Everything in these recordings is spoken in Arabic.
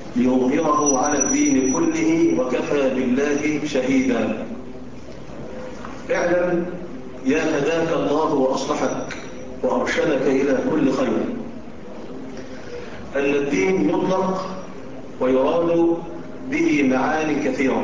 ليظهره على الدين كله وكفى بالله شهيدا. اعلم يا هداك الله وأصلحك وأرشدك إلى كل خير أن الدين يطلق ويراد به معاني كثيرة.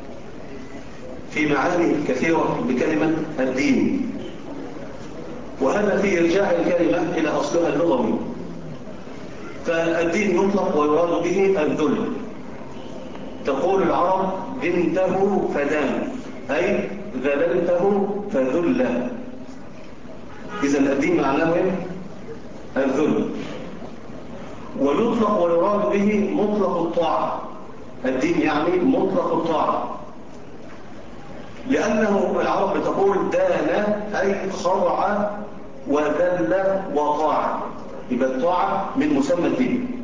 في معاني كثيرة بكلمة الدين، وهذا في إرجاع الكلمة إلى أصلها اللغوي. فالدين يطلق ويراد به الذل. تقول العرب دنته فدان، أي ذللته فذل. إذن الدين معناه الذل. ويطلق ويراد به مطلق الطاعة. الدين يعني مطلق الطاعة، لأنه العرب بتقول دان أي خضع وذل وطاعة، يبقى الطاعة من مسمى الدين.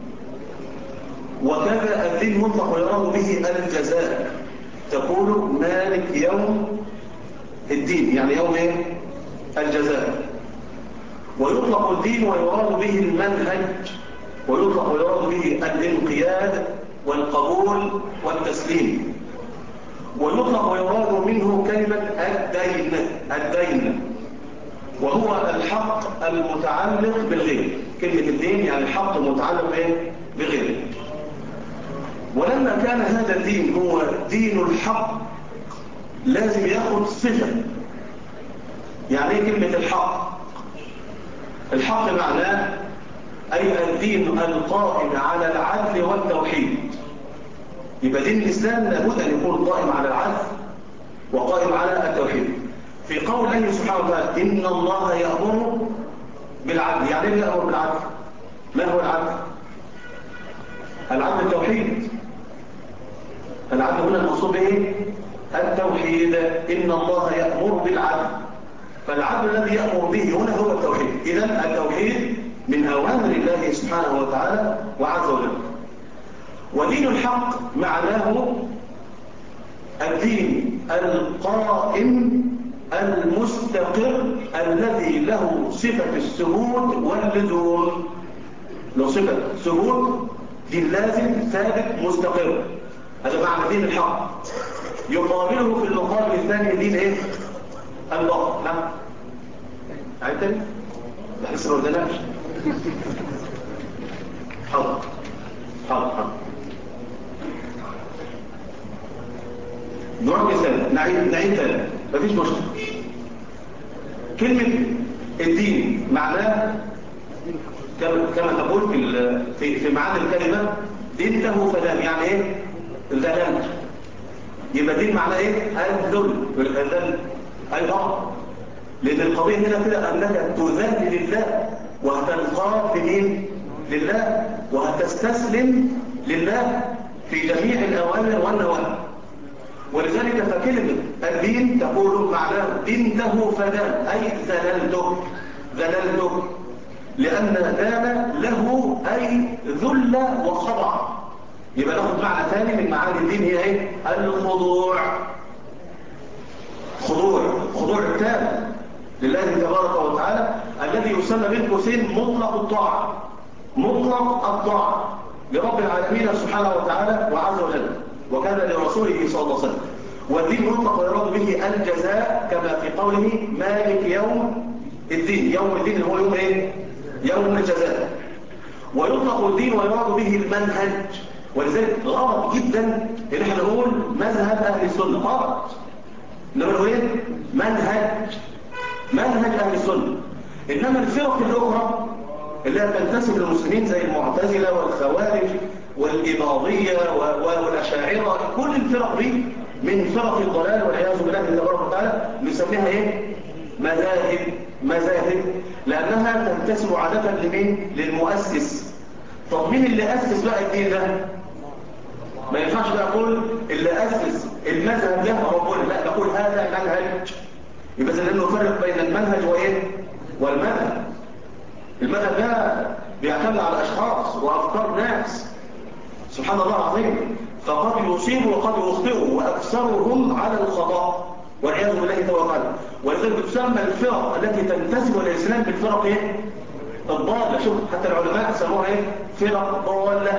وكذا الدين مطلق ويراد به الجزاء. تقول مالك يوم الدين، يعني يوم الجزاء. ويطلق الدين ويراد به المنهج، ويطلق ويراد به الانقياد والقبول والتسليم. ويطلق ويراد منه كلمة الدين، وهو الحق المتعلق بالغير. كلمة الدين يعني الحق المتعلق بغيره. ولما كان هذا الدين هو دين الحق لازم ياخذ صفة. يعني ايه كلمة الحق؟ الحق معناه أي الدين القائم على العدل والتوحيد. يبقى دين الإسلام لابد أن يكون قائم على العدل وقائم على التوحيد. في قول الله سبحانه وتعالى إن الله يأمر بالعدل. يعني ايه يأمر بالعدل؟ ما هو العدل؟ العدل التوحيد. العدل هنا المقصود به التوحيد. إن الله يأمر بالعدل، فالعدل الذي يأمر به هنا هو التوحيد. إذن التوحيد من أوامر الله سبحانه وتعالى وعز وجل. ودين الحق معناه الدين القائم المستقر الذي له صفة الثبوت واللزوم. له صفة ثبوت، دين لازم ثابت مستقر. هذا معنى دين الحق. يقابله في المقابل الثاني دين الباطل. نعم عيد تاني؟ لسه ما بدناش. حاضر. نوع مثال، نعيد تاني، مفيش مشكلة. كلمة الدين معناه كما تقول في معاني الكلمة دينته فدان. يعني ايه ذللت؟ يبقى دين معناه الذل ايضا. لان القضية هنا كده انك تذل لله وهتنقاد بدين لله وهتستسلم لله في جميع الأوامر والنواهي. ولذلك فكلمة الدين تقول معناه دينته فدان، أي ذللته، لأن دان له أي ذل وخضع. يبقى ناخد معنى ثاني من معاني الدين هي الخضوع. خضوع التام لله تبارك وتعالى، الذي يسمى بالقوسين مطلق الطاعة لرب العالمين سبحانه وتعالى وعز وجل، وكان لرسوله صلى الله عليه وسلم. والدين يطلق ويراد به الجزاء كما في قوله مالك يوم الدين. يوم الدين هو يوم يوم الجزاء. ويطلق الدين ويراد به المنهج. ولذلك غلط جدا ان احنا نقول مذهب اهل السنه. غلط. انما نقول منهج اهل السنه. انما الفرق الاخرى اللي تنتسب للمسلمين زي المعتزله والخوارج والإباضية والأشاعرة، كل الفرق دي من فرق الضلال والعياذ بالله تبارك وتعالى نسميها مذاهب، لأنها تنتسب عادة لمين؟ للمؤسس. طب مين اللي أسس بقى الدين ده؟ ما ينفعش بقى أقول اللي أسس المذهب ده ربنا، لا، نقول هذا منهج. يبقى لأنه نفرق بين المنهج والمذهب. المذهب ده بيعتمد على أشخاص وأفكار ناس، سبحان الله العظيم، فقد يصيبوا وقد يخطئوا، وأكثرهم على الخطأ والعياذ بالله توكل. ولذلك تسمى الفرق التي تنتسب للإسلام بالفرق الضالة. شوف حتى العلماء سموها فرق ضالة.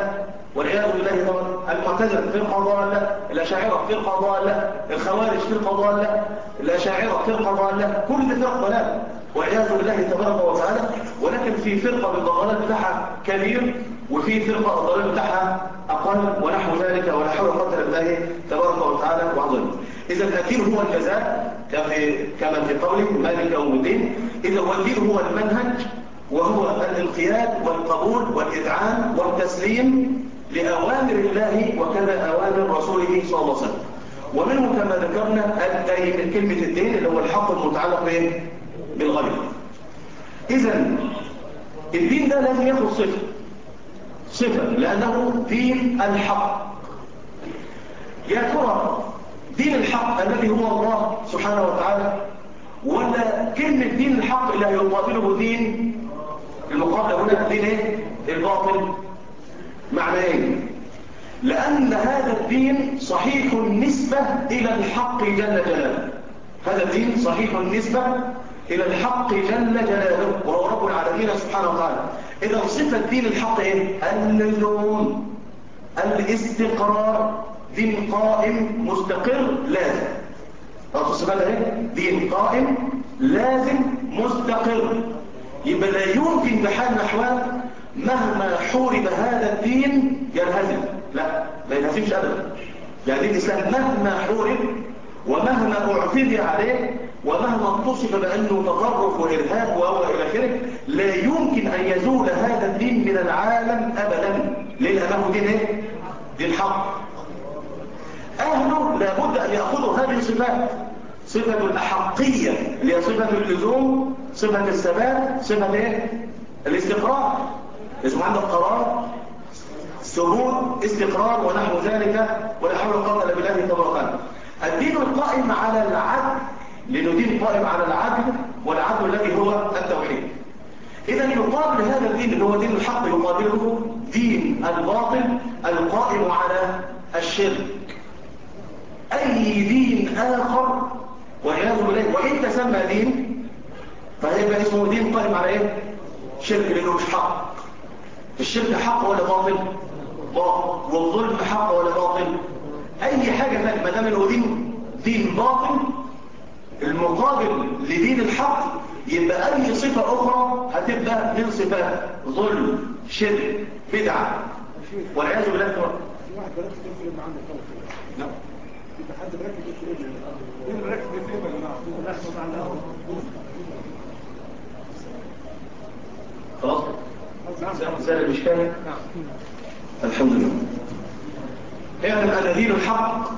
والعياذ بالله طبعا. المعتزلة فرقة ضالة، الأشاعرة فرقة ضالة، الخوارج فرقة ضالة، الأشاعرة فرقة ضالة، كل ده فرقة ضلال والعياذ بالله تبارك وتعالى. ولكن في فرقة بالضلال بتاعها كبير، وفي فرقة الضلال بتاعها أقل، ونحو ذلك، ولا حول ولا قوة إلا بالله تبارك وتعالى وعظيم. إذا الدين هو الجزاء كما في قوله مالك يوم الدين. إذا والدين هو المنهج، وهو الانقياد والقبول والإذعان والتسليم لأوامر الله وكذا أوامر رسوله صلى الله عليه وسلم. ومنه كما ذكرنا الدين، كلمة الدين اللي هو الحق المتعلق بالغير. إذا الدين ده لازم ياخد صفة لأنه دين الحق. يا ترى دين الحق الذي هو الله سبحانه وتعالى، ولا كلمة دين الحق اللي يقابله دين المقابل هنا دين ايه؟ الباطل؟ معنى ايه؟ لأن هذا الدين صحيح النسبة إلى الحق جل جلاله. هذا الدين صحيح النسبة إلى الحق جل جلاله، وهو رب العالمين سبحانه وتعالى. إذا صفة دين الحق ايه؟ اللزوم، الاستقرار، دين قائم مستقر لازم. صفتها ايه؟ دين قائم لازم مستقر. يبقى لا يمكن بحال من الأحوال مهما حورب هذا الدين ينهزم، لا ينهزمش أبدا. يعني دين الإسلام مهما حورب ومهما اعتدي عليه ومهما اتصف بأنه تطرف وإرهاب وهو إلى آخره، لا يمكن أن يزول هذا الدين من العالم أبدا. لأنه دين ايه؟ دين حق. أهله لابد أن يأخذوا هذه الصفات، صفة الأحقية اللي هي صفة اللزوم، صفة الثبات، صفة ايه؟ الاستقرار. اسمه عندك قرار، ثبوت، استقرار، ونحو ذلك، ولا حول ولا قوة إلا بالله تبارك وتعالى. الدين القائم على العدل، لأنه دين قائم على العدل، والعدل الذي هو التوحيد. إذا يقابل هذا الدين اللي هو دين الحق، يقابله دين الباطل القائم على الشرك. أي دين آخر والعياذ بالله وإن تسمى دين فهيبقى اسمه دين قائم على إيه؟ شرك، لأنه مش حق. الشرك حق ولا باطل؟ باطل. والظلم حق ولا باطل؟ أي حاجة ثانية ما دام إنه دين باطل المقابل لدين الحق، يبقى أي صفة أخرى هتبقى من صفات ظلم، شرك، بدعة، والعياذ بالله تبارك. واحد بلاش تفرق معانا خالص. نعم. يبقى حد مركز في ايه؟ مين مركز في ايه يا جماعه؟ مركز على الاول. خلاص؟ زال الإشكال؟ نعم. الحمد لله. اعلم أن دين الحق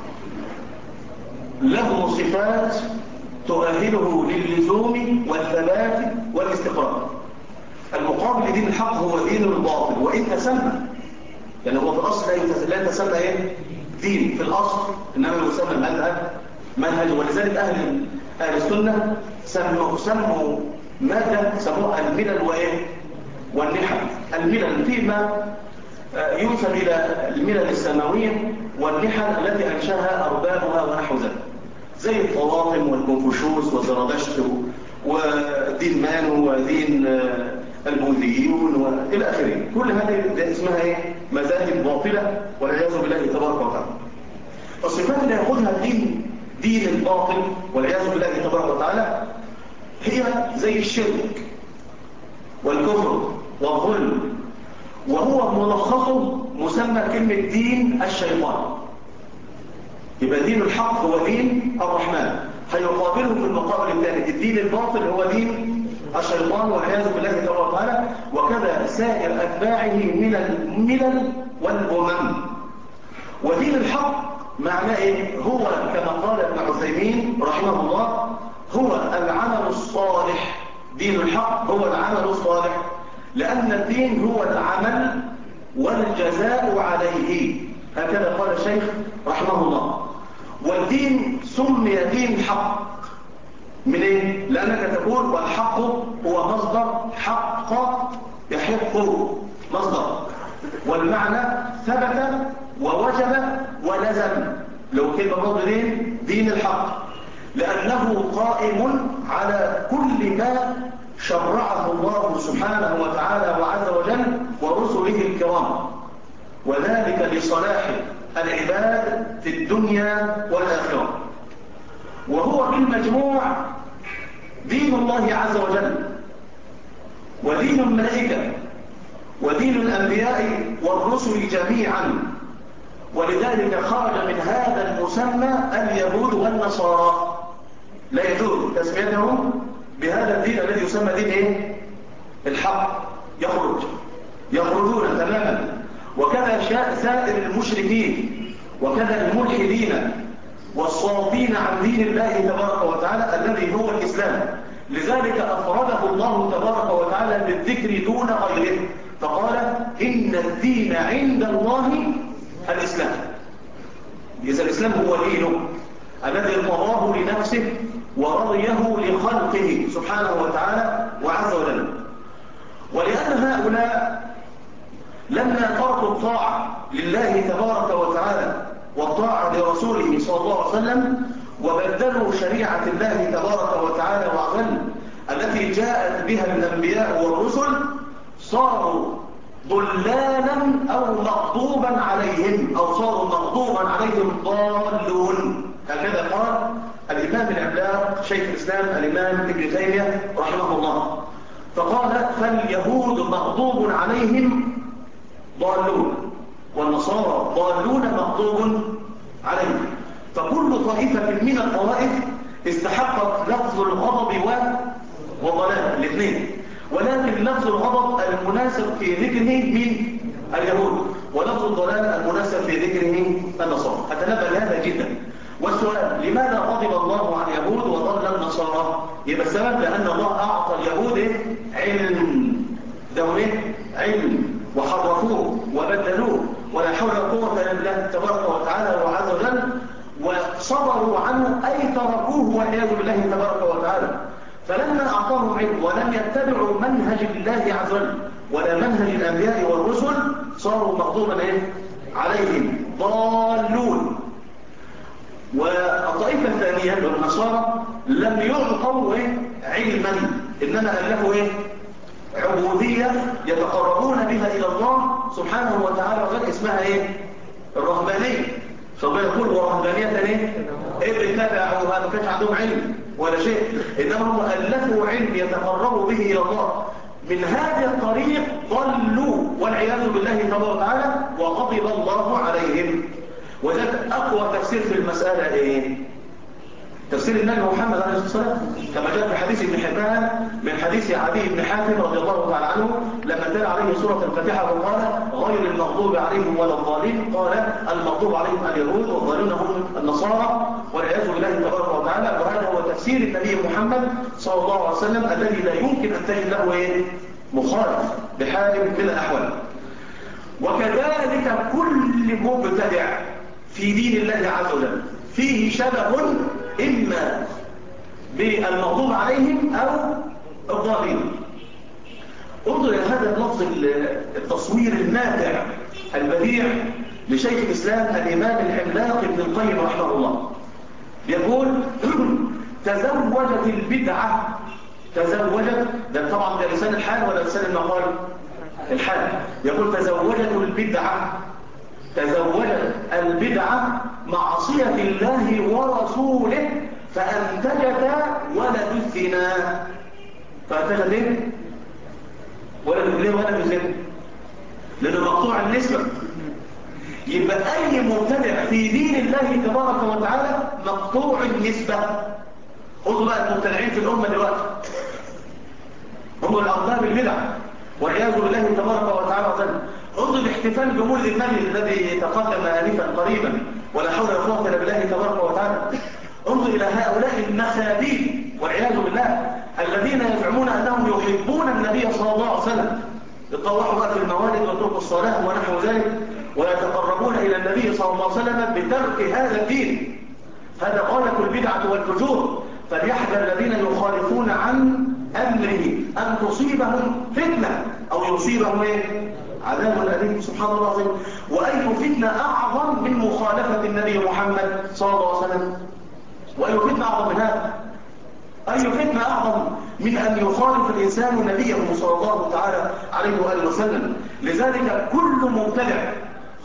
له صفات تؤهله للزوم والثبات والاستقرار. المقابل لدين الحق هو دين الباطل، وإن تسمى، يعني هو في الأصل لا يتسمى ايه؟ دين في الأصل، إنما يسمى منهج. ولذلك أهل السنة سموا مادة سموها الملل وإيه؟ والنحل. الملل فيما ينسب إلى الملل السماوية، والنحل التي أنشاها أربابها ونحو ذلك، زي الطواطم والكونفوشيوس والزرادشت ودين مانو ودين البوذيون وإلى آخره. كل هذه اسمها إيه؟ مذاهب باطلة والعياذ بالله تبارك وتعالى. الصفات اللي يأخذها دين الباطل والعياذ بالله تبارك وتعالى هي زي الشرك والكفر والظلم، وهو ملخصه مسمى كلمة دين الشيطان. يبقى دين الحق هو دين الرحمن، هيقابله في المقابل الثاني الدين الباطل هو دين الشيطان والعياذ بالله تبارك وتعالى، وكذا سائر أتباعه من الملل والأمم. ودين الحق معناه إيه؟ هو كما قال ابن عثيمين رحمه الله هو العمل الصالح. دين الحق هو العمل الصالح، لأن الدين هو العمل والجزاء عليه، هكذا قال الشيخ رحمه الله. والدين سمي دين حق من ايه؟ لأنك تقول والحق هو مصدر حق يحق، مصدر، والمعنى ثبت ووجب ولزم. لو كلمة برضه دين الحق، لأنه قائم على كل ما شرعه الله سبحانه وتعالى وعز وجل ورسله الكرام. وذلك لصلاح العباد في الدنيا والآخرة. وهو بالمجموع دين الله عز وجل ودين الملائكة ودين الأنبياء والرسل جميعا. ولذلك خرج من هذا المسمى اليهود والنصارى. لا يجوز تسميتهم بهذا الدين الذي يسمى دين ايه؟ الحق. يخرجون تماما. وكذا سائر المشركين وكذا الملحدين والصافين عن دين الله تبارك وتعالى الذي هو الإسلام. لذلك أفرده الله تبارك وتعالى بالذكر دون غيره، فقال إن الدين عند الله الإسلام. إذا الإسلام هو دينه الذي ارتضاه لنفسه ورضيه لخلقه سبحانه وتعالى وعز وجل. ولأن هؤلاء لما تركوا الطاعة لله تبارك وتعالى والطاعة لرسوله صلى الله عليه وسلم وبدلوا شريعة الله تبارك وتعالى وعز وجل التي جاءت بها الأنبياء والرسل، صاروا ضلالا أو مغضوبا عليهم، أو صاروا مغضوبا عليهم ضالون. هكذا قال الإمام العملاق شيخ الإسلام الإمام ابن تيمية رحمه الله، فقال فاليهود مغضوب عليهم ضالون والنصارى ضالون مغضوب عليهم. فكل طائفة من الطوائف استحقت لفظ الغضب والضلال الاثنين، ولكن لفظ الغضب المناسب في ذكره من اليهود، ولفظ الضلال المناسب في ذكره النصارى. أتنبه لهذا جدا. والسؤال لماذا غضب الله عن اليهود وضل النصارى؟ يبقى السبب لأن الله أعطى اليهود علم، علم، وحرفوه وبدلوه ولا حول ولا قوة إلا بالله تبارك وتعالى وعز وجل، وصبروا عنه أي تركوه والعياذ بالله تبارك وتعالى. فلما أعطاهم علم ولم يتبعوا منهج الله عز وجل ولا منهج الأنبياء والرسل صاروا مغضوبا عليهم ضالون. والطائفة الثانية والنصارى لم يعطوا علما، إنما ألفوا عبودية يتقربون بها إلى الله سبحانه وتعالى وغير اسمها الرهبانية. فالله يقول ورهبانية ابتدعوا، ما كانش عندهم علم ولا شيء، إنما هم ألفوا علم يتقربوا به إلى الله. من هذا الطريق ضلوا والعياذ بالله تبارك وتعالى وغضب الله عليهم. وذلك أقوى تفسير في المسألة تفسير النبي محمد عليه الصلاة والسلام كما جاء في حديث ابن حبان من حديث عدي بن حاتم رضي الله تعالى عنه لما تلا عليه سورة الفاتحة وقال غير المغضوب عليهم ولا الضالين، قال المغضوب عليهم اليهود والضالين هم النصارى والعياذ بالله تبارك وتعالى. وهذا هو تفسير النبي محمد صلى الله عليه وسلم الذي لا يمكن أن تجد له مخالف بحال من الأحوال. وكذلك كل مبتدع في دين الله عز وجل فيه شبه إما بالمغضوب عليهم أو الضالين. انظر إلى هذا اللفظ التصوير الماتع البديع لشيخ الإسلام الإمام العملاق ابن القيم رحمه الله. يقول تزوجت البدعة، تزوجت، ده طبعا ده لسان الحال ولا لسان المقال؟ الحال. يقول تزوجت البدعة معصية الله ورسوله فأنتجت ولد الزنا. فأنتجت ولد الزنا لأنه مقطوع النسبة. يبقى أي مبتدع في دين الله تبارك وتعالى مقطوع النسبة. خذوا بقى المبتدعين في الأمة دلوقتي هم الأرباب البدع والعياذ بالله تبارك وتعالى وسلم. انظر الاحتفال بمولد النبي الذي تقدم آنفا قريبا ولا حول ولا قوة إلا بالله تبارك وتعالى. انظر إلى هؤلاء النخابين والعياذ بالله الذين يزعمون أنهم يحبون النبي صلى الله عليه وسلم، يتطوعوا بقى في الموالد وترك الصلاة ونحو ذلك ويتقربون إلى النبي صلى الله عليه وسلم بترك هذا الدين. هذا غاية البدعة والفجور. فليحذر الذين يخالفون عن أمره أن تصيبهم فتنة أو يصيبهم عذاب أليم. سبحان الله العظيم. وأي فتنة أعظم من مخالفة النبي محمد صلى الله عليه وسلم؟ وأي فتنة أعظم من هذا؟ أي فتنة أعظم من أن يخالف الإنسان نبيه صلى الله تعالى عليه وآله وسلم؟ لذلك كل مبتدع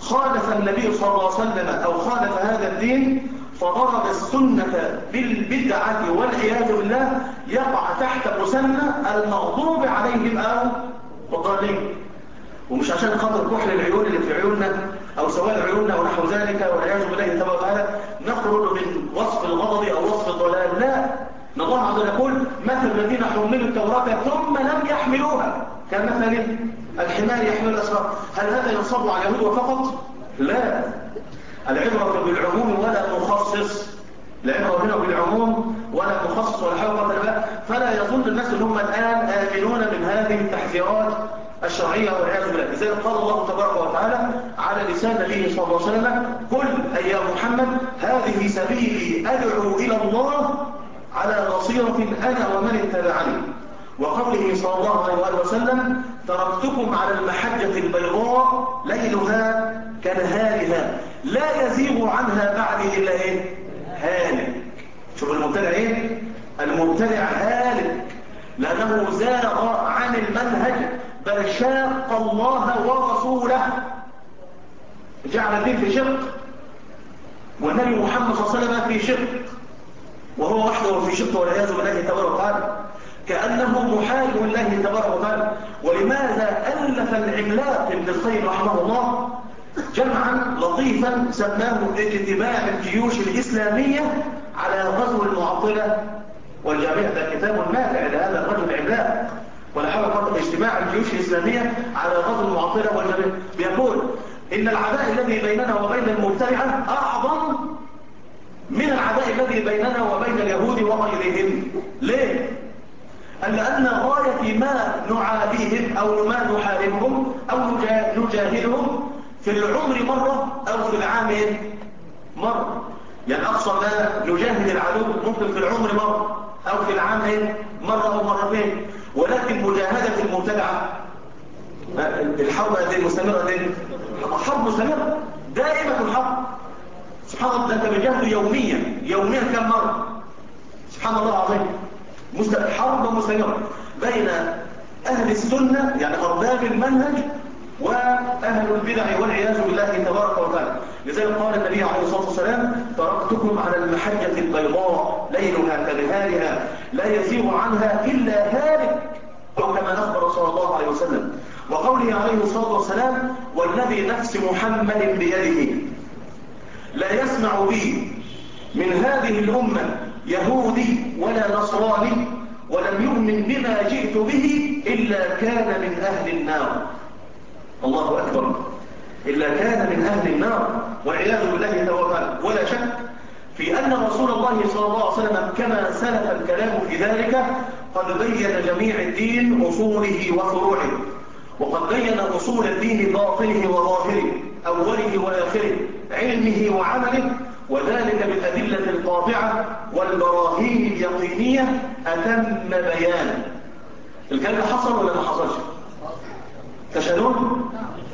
خالف النبي صلى الله عليه وسلم أو خالف هذا الدين فضرب السنة بالبدعة والعياذ بالله يقع تحت مسمى المغضوب عليهم أو الضالين. ومش عشان خاطر كحل العيون اللي في عيوننا أو سواد عيوننا ونحو ذلك والعياذ بالله تبارك وتعالى نخرج من وصف الغضب أو وصف الضلال، لا. الله عز وجل يقول مثل الذين حملوا التوراة ثم لم يحملوها كمثل الحمار يحمل الأسفار. هل هذا ينصب على اليهود فقط؟ لا، العبرة بالعموم ولا مخصص. العبرة هنا بالعموم ولا مخصص ولا حول ولا. فلا يظن الناس ان هم الآن آمنون من هذه التحذيرات الشرعية والعياذ بالله. لذلك قال الله تبارك وتعالى على لسان نبيه صلى الله عليه وسلم قل أي يا محمد هذه سبيلي أدعو إلى الله على بصيرة أنا ومن اتبعني. وقوله صلى الله عليه وسلم تركتكم على المحجة البيضاء ليلها كنهارها لا يزيغ عنها بعد إلا إيه؟ هالك. شوف المبتدع إيه؟ المبتدع هالك لأنه زاغ عن المنهج بل شاق الله ورسوله، جعل الدين في شق والنبي محمد صلى الله عليه وسلم في شق وهو وحده في شق والعياذ بالله تبارك وتعالى كأنه محارب الله تبارك وتعالى. ولماذا ألف العملاق ابن القيم رحمه الله جمعا لطيفا سماه اجتماع الجيوش الإسلامية على غزو المعطلة والجامعة؟ ده كتاب نافع لهذا الرجل العملاق ولا حول ولا قوة. اجتماع الجيوش الإسلامية على غزو المعطلة والجامعة بيقول إن العداء الذي بيننا وبين المبتدعة أعظم من العداء الذي بيننا وبين اليهود وغيرهم. ليه؟ لأن غاية ما نعاديهم أو ما نحاربهم أو نجاهدهم في العمر مرة أو في العام مرة. يعني أقصى ما نجاهد العدو ممكن في العمر مرة أو في العام مرة أو مرتين. ولكن مجاهدة المبتدعة الحرب هذه مستمرة، حرب مستمرة دائمة الحرب. سبحان الله، ده أنت بجاهده يوميا كم مرة؟ سبحان الله العظيم. حرب مستمرة بين أهل السنة يعني أرباب المنهج وأهل البدع والعياذ بالله تبارك وتعالى. لذلك قال النبي عليه الصلاة والسلام تركتكم على المحجة البيضاء ليلها كنهارها لا يزيغ عنها إلا هالك أو كما أخبر صلى الله عليه وسلم. وقوله عليه الصلاة والسلام والذي نفس محمد بيده لا يسمع بي من هذه الأمة يهودي ولا نصراني ولم يؤمن بما جئت به إلا كان من أهل النار. الله أكبر، إلا كان من أهل النار والعياذ بالله توكل. ولا شك في أن رسول الله صلى الله عليه وسلم كما سلف الكلام في ذلك قد بين جميع الدين أصوله وفروعه، وقد بين أصول الدين باطنه وظاهره أوله وآخره علمه وعمله، وذلك بالأدلة القاطعة والبراهين اليقينية أتم بيان. الكلام حصل ولا ما حصلش؟ تشهدون؟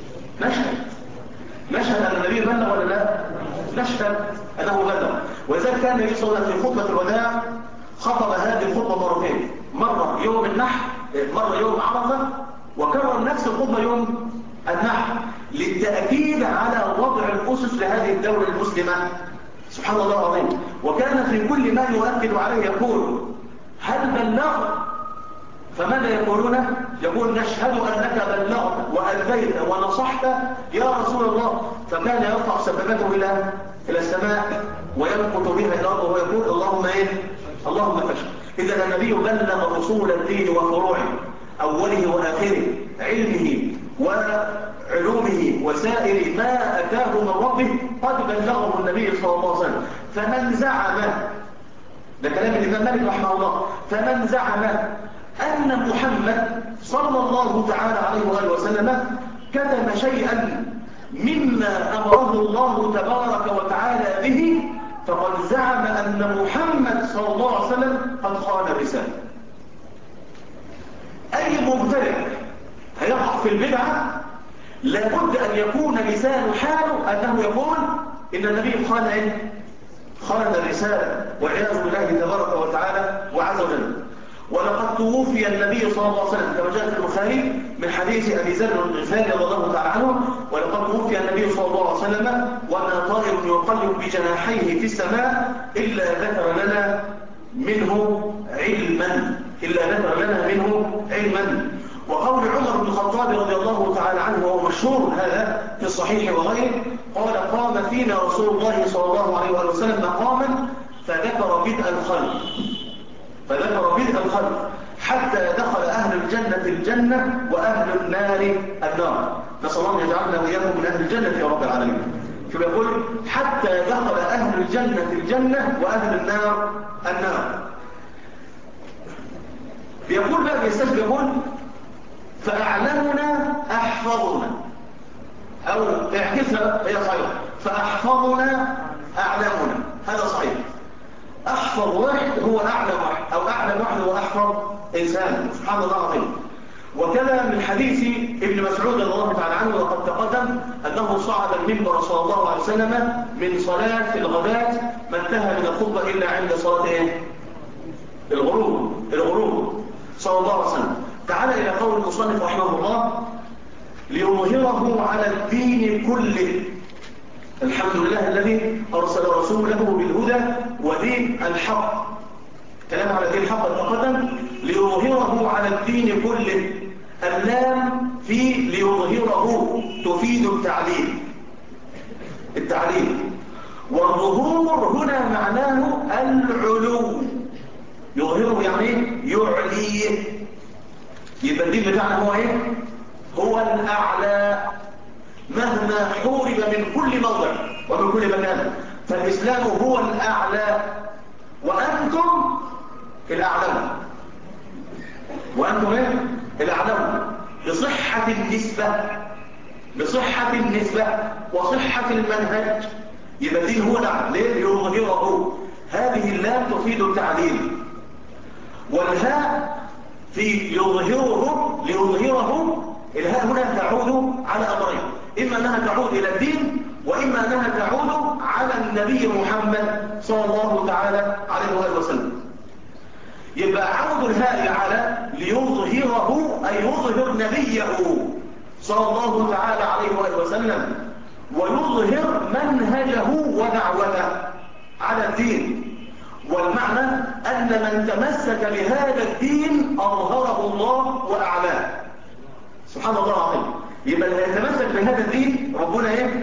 نشهد أن النبي بلغ ولا لا؟ نشهد أنه بلغ. وإذا كان النبي صلى الله عليه وسلم في خطبة الوداع خطب هذه الخطبة مرتين، مرة يوم النحر، مرة يوم عرفة، وكرر نفس الخطبة يوم النحر للتأكيد على وضع الأسس لهذه الدولة المسلمة. سبحان الله العظيم. وكان في كل ما يؤكد عليه يقول هل بلغت؟ فماذا يقولون؟ يقول نشهد أنك بلغت وأديت ونصحت يا رسول الله. فكان يرفع سبابته إلى السماء وينقط بها إلى الأرض ويقول اللهم اللهم فاشهد. إذا النبي بلغ أصول الدين وفروعه أوله وآخره علمه وعلومه وسائر ما أتاه من ربه قد بلغه النبي صلى الله عليه وسلم. فمن زعم، ده كلام الإمام مالك رحمه الله، فمن زعم أن محمد صلى الله تعالى عليه وآله وسلم كتم شيئا مما أمره الله تبارك وتعالى به فقد زعم أن محمد صلى الله عليه وسلم قد خان الرسالة. أي مبتدع هيقع في البدعة لابد أن يكون لسان حاله أنه يقول إن النبي خان الرسالة والعياذ بالله تبارك وتعالى وعز وجل. ولقد توفي النبي صلى الله عليه وسلم كما جاء في البخاري من حديث أبي ذر الغفاري رضي الله تعالى عنه، ولقد توفي النبي صلى الله عليه وسلم وأنا طائر يقلب بجناحيه في السماء إلا ذكر لنا منه علما. وقول عمر بن الخطاب رضي الله تعالى عنه وهو مشهور هذا في الصحيح وغيره، قال قام فينا رسول الله صلى الله عليه وآله وسلم مقاما فذكر بدء الخلق حتى دخل أهل الجنة الجنة وأهل النار النار. نسأل الله أن يجعلنا وإياكم من أهل الجنة يا رب العالمين. شو يقول؟ حتى دخل أهل الجنة الجنة وأهل النار النار. بيقول بقى يقول فأعلمنا أحفظنا، أو اعكسها هي صحيحة، فأحفظنا أعلمنا، هذا صحيح. أحفظ واحد هو أعلم واحد، أو أعلم واحد هو أحفظ إنسان، سبحان الله العظيم. وكذا من حديث ابن مسعود رضي الله تعالى عنه وقد تقدم أنه صعد المنبر صلى الله عليه وسلم من صلاة الغداة ما انتهى من الخطبة إلا عند صلاة الغروب صلى الله عليه وسلم. تعالى إلى قول المصنف رحمه الله: ليظهره على الدين كله. الحمد لله الذي أرسل رسوله بالهدى ودين الحق. كلام على دين الحق تقدم. ليظهره على الدين كله. اللام في ليظهره تفيد التعليل. والظهور هنا معناه العلو. يظهره يعني يعليه. يبقى الدين بتاعنا هو ايه؟ هو الأعلى مهما حورب من كل موضع ومن كل مكان، فالإسلام هو الأعلى وأنتم الأعلون. وأنتم ايه؟ الأعلون بصحة النسبة وصحة المنهج. يبقى الدين هو الأعلى. ليه؟ ليظهره. هذه اللام تفيد التعليل. والهاء في ليظهره الهاء هنا تعود على أمرين: إما أنها تعود إلى الدين، وإما أنها تعود على النبي محمد صلى الله تعالى عليه وآله وسلم. يبقى عود الهاء على ليظهره أي يظهر نبيه صلى الله تعالى عليه وآله وسلم، ويظهر منهجه ودعوته على الدين. والمعنى أن من تمسك بهذا الدين أظهره الله وأعلاه. سبحان الله العظيم. يبقى اللي يتمسك بهذا الدين ربنا ايه؟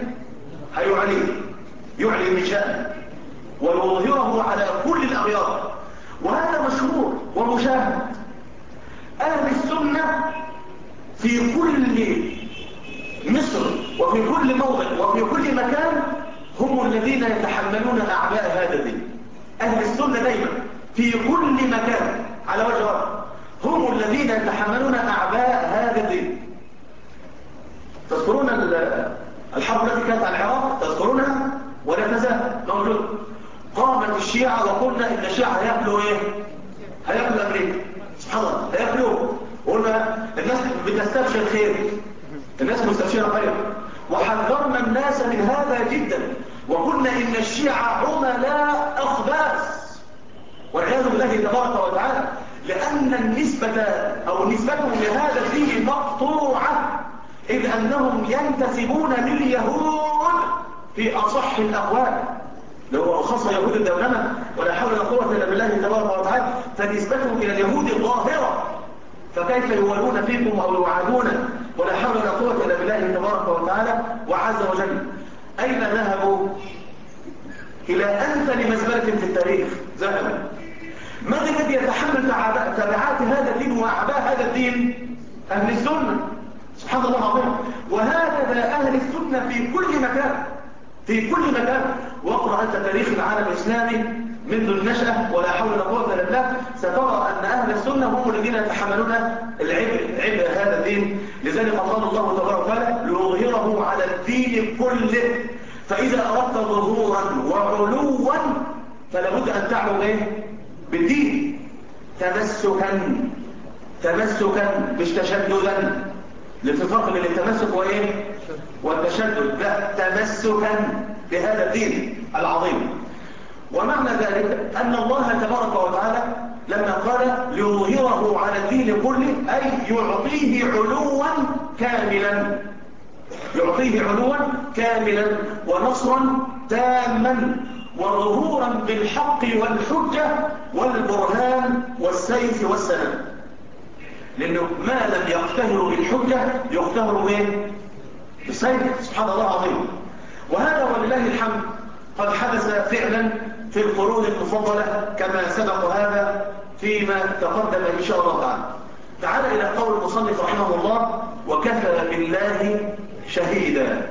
يعلي من شأنه ويظهره على كل الأغيار. وهذا مشهور ومشاهد. أهل السنة في كل مصر وفي كل موضع وفي كل مكان هم الذين يتحملون أعباء هذا الدين. أهل السنة دايما في كل مكان على وجه الأرض هم الذين يتحملون أعباء هذا الدين. تذكرون الحرب التي كانت على العراق؟ تذكرونها ولا تزال موجود. قامت الشيعة وقلنا إن الشيعة هيأكلوا إيه؟ هيأكلوا أمريكا. سبحان الله، هيأكلوا. قلنا الناس بتستبشر خير، الناس مستبشرة خير، وحذرنا الناس من هذا جدا. وقلنا إن الشيعة عملاء أخباث والعياذ بالله تبارك وتعالى، لأن النسبة أو نسبتهم لهذا الدين مقطوعة، إذ أنهم ينتسبون لليهود في أصح الأقوال، لو خاصة يهود الدولمة ولا حول ولا قوة إلا بالله تبارك وتعالى، فنسبتهم إلى اليهود ظاهرة، فكيف يولون فيكم أو يوعدون ولا حول ولا قوة إلا بالله تبارك وتعالى وعز وجل. أين ذهبوا؟ إلى أنفل مزبلة في التاريخ ذهبوا. من الذي يتحمل تبعات هذا الدين وأعباء هذا الدين؟ أهل السنة. سبحان الله العظيم. وهكذا أهل السنة في كل مكان. واقرأ أنت تاريخ العالم الإسلامي منذ النشأة ولا حول ولا قوة إلا بالله، سترى أن أهل السنة هم الذين يتحملون العبء هذا الدين. لذلك قال الله تبارك وتعالى: ليظهره على الدين كله. فإذا أردت ظهورا وعلوا فلابد أن تعلو إيه؟ بالدين تمسكا مش تشددا. الاتفاق بين التمسك وايه والتشدد، لا، تمسكا بهذا الدين العظيم. ومعنى ذلك أن الله تبارك وتعالى لما قال ليظهره على الدين كله، أي يعطيه علوا كاملا، يعطيه علوا كاملا ونصرا تاما وظهورا بالحق والحجة والبرهان والسيف والسلام. لأنه ما لم يقتهر بالحجة يقتهر به بالسيف، سبحان الله العظيم. وهذا ولله الحمد قد حدث فعلا في القرون المفضلة كما سبق هذا فيما تقدم إن شاء الله تعالى. تعال إلى قول المصنف رحمه الله: وكفى بالله شهيدا.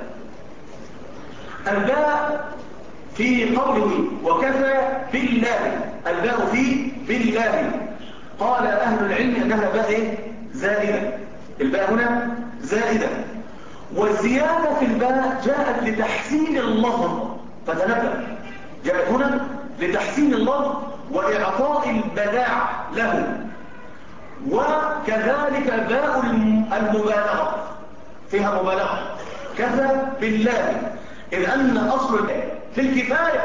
الباء في قوله وكفى بالله، الباء في بالله، قال أهل العلم أنها باء زائدة، الباء هنا زائدة، والزيادة في الباء جاءت لتحسين اللفظ، فتنبه، جاءت هنا لتحسين اللفظ وإعطاء البداع له. وكذلك باء المبالغة فيها مبالغة، كفى بالله، إذ أن أصل في الكفاية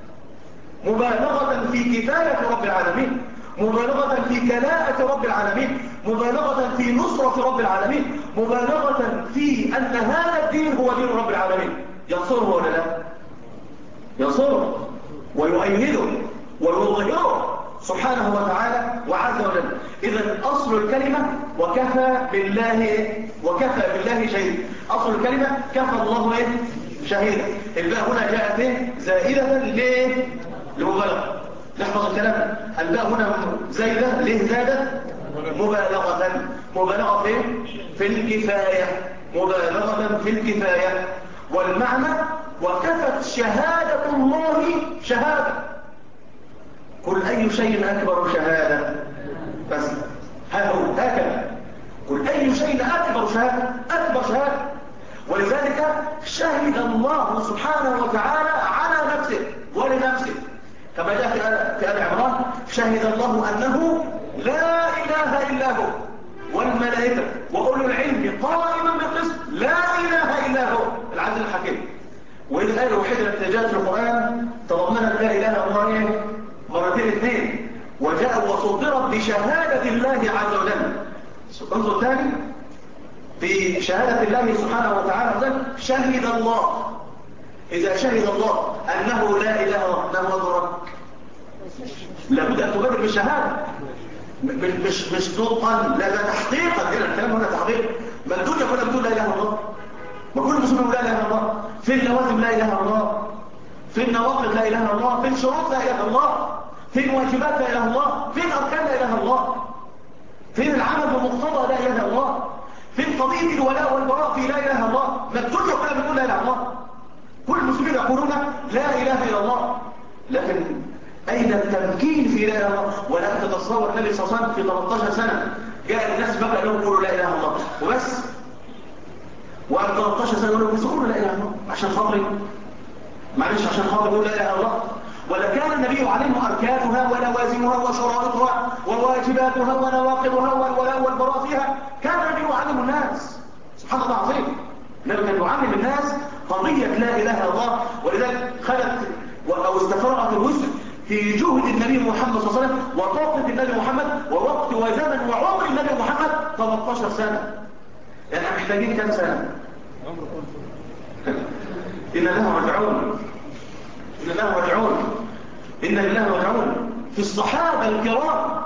مبالغة في كفاية رب العالمين، مبالغة في كلاءة رب العالمين، مبالغة في نصرة رب العالمين، مبالغة في أن هذا الدين هو دين رب العالمين. ينصره ولا لا؟ ينصره ويؤيده ويظهره سبحانه وتعالى وعز وجل. إذن أصل الكلمة وكفى بالله، وكفى بالله شهيدا. أصل الكلمة كفى الله شهيدا. الباء هنا جاءت زائدة ليه؟ لمبالغة. نحفظ الكلام، الباء هنا زائدة ليه زادت؟ مبالغة. مبالغة في الكفاية، مبالغة في الكفاية. والمعنى وكفت شهادة الله شهادة. قل أي شيء أكبر شهادة، بس هكذا، قل أي شيء أكبر شهادة، أكبر شهادة. ولذلك شهد الله سبحانه وتعالى على نفسه ولنفسه، كما جاء في آل عمران: شهد الله أنه لا إله إلا هو والملائكة وأولو العلم قائما بالقسط لا إله إلا هو العزيز الحكيم. وإذ الآية الوحيدة التي جاءت في القرآن تضمنت لا إله إلا الله مرتين اثنين، وجاء وصدرت بشهادة الله عز وجل. انظر ثاني في شهادة الله سبحانه وتعالى: شهد الله. إذا شهد الله أنه لا إله إلا الله ما هو دورك؟ لابد أن تبادر بالشهادة، مش نطقا، لا ده تحقيقا. هنا الكلام هنا تحقيق. ما الدنيا كلها بتقول لا إله إلا الله، ما كل مسلم لا إله إلا الله، في اللوازم لا إله إلا الله، في النواقض لا إله إلا الله، في الشروط لا إله إلا الله، في الواجبات لا إله إلا الله، في الأركان لا إله إلا الله، في العمل بمقتضى لا إله إلا الله، في القضية الولاء والبراء في لا إله إلا الله. ما الدنيا كلها بتقول لا إله إلا الله، كل المسلمين يقولون لا إله إلا الله، لكن أين التمكين في لا إله إلا الله؟ ولا تتصور النبي صلى الله عليه وسلم في 13 سنة جاء الناس بقى لهم يقولوا لا إله إلا الله وبس، وقال 13 سنة يقولوا بس قولوا لا إله إلا الله عشان خاطري، معلش عشان خاطر يقول لا إله إلا الله. ولا كان النبي عليه أركانها ولوازمها وشرائطها وواجباتها ونواقضها والولاء والبراء فيها، كان النبي يعلم الناس، سبحان الله العظيم. النبي كان يعلم الناس قضية لا إله إلا الله. ولذلك خلت أو استفرغت الوسع في جهد النبي محمد صلى الله عليه وسلم وطاقة النبي محمد ووقت وزمن وعمر النبي محمد 13 سنة. يعني احنا محتاجين كم سنة؟ إن له رجعون، إن له رجعون، إن لله رجعون. في الصحابة الكرام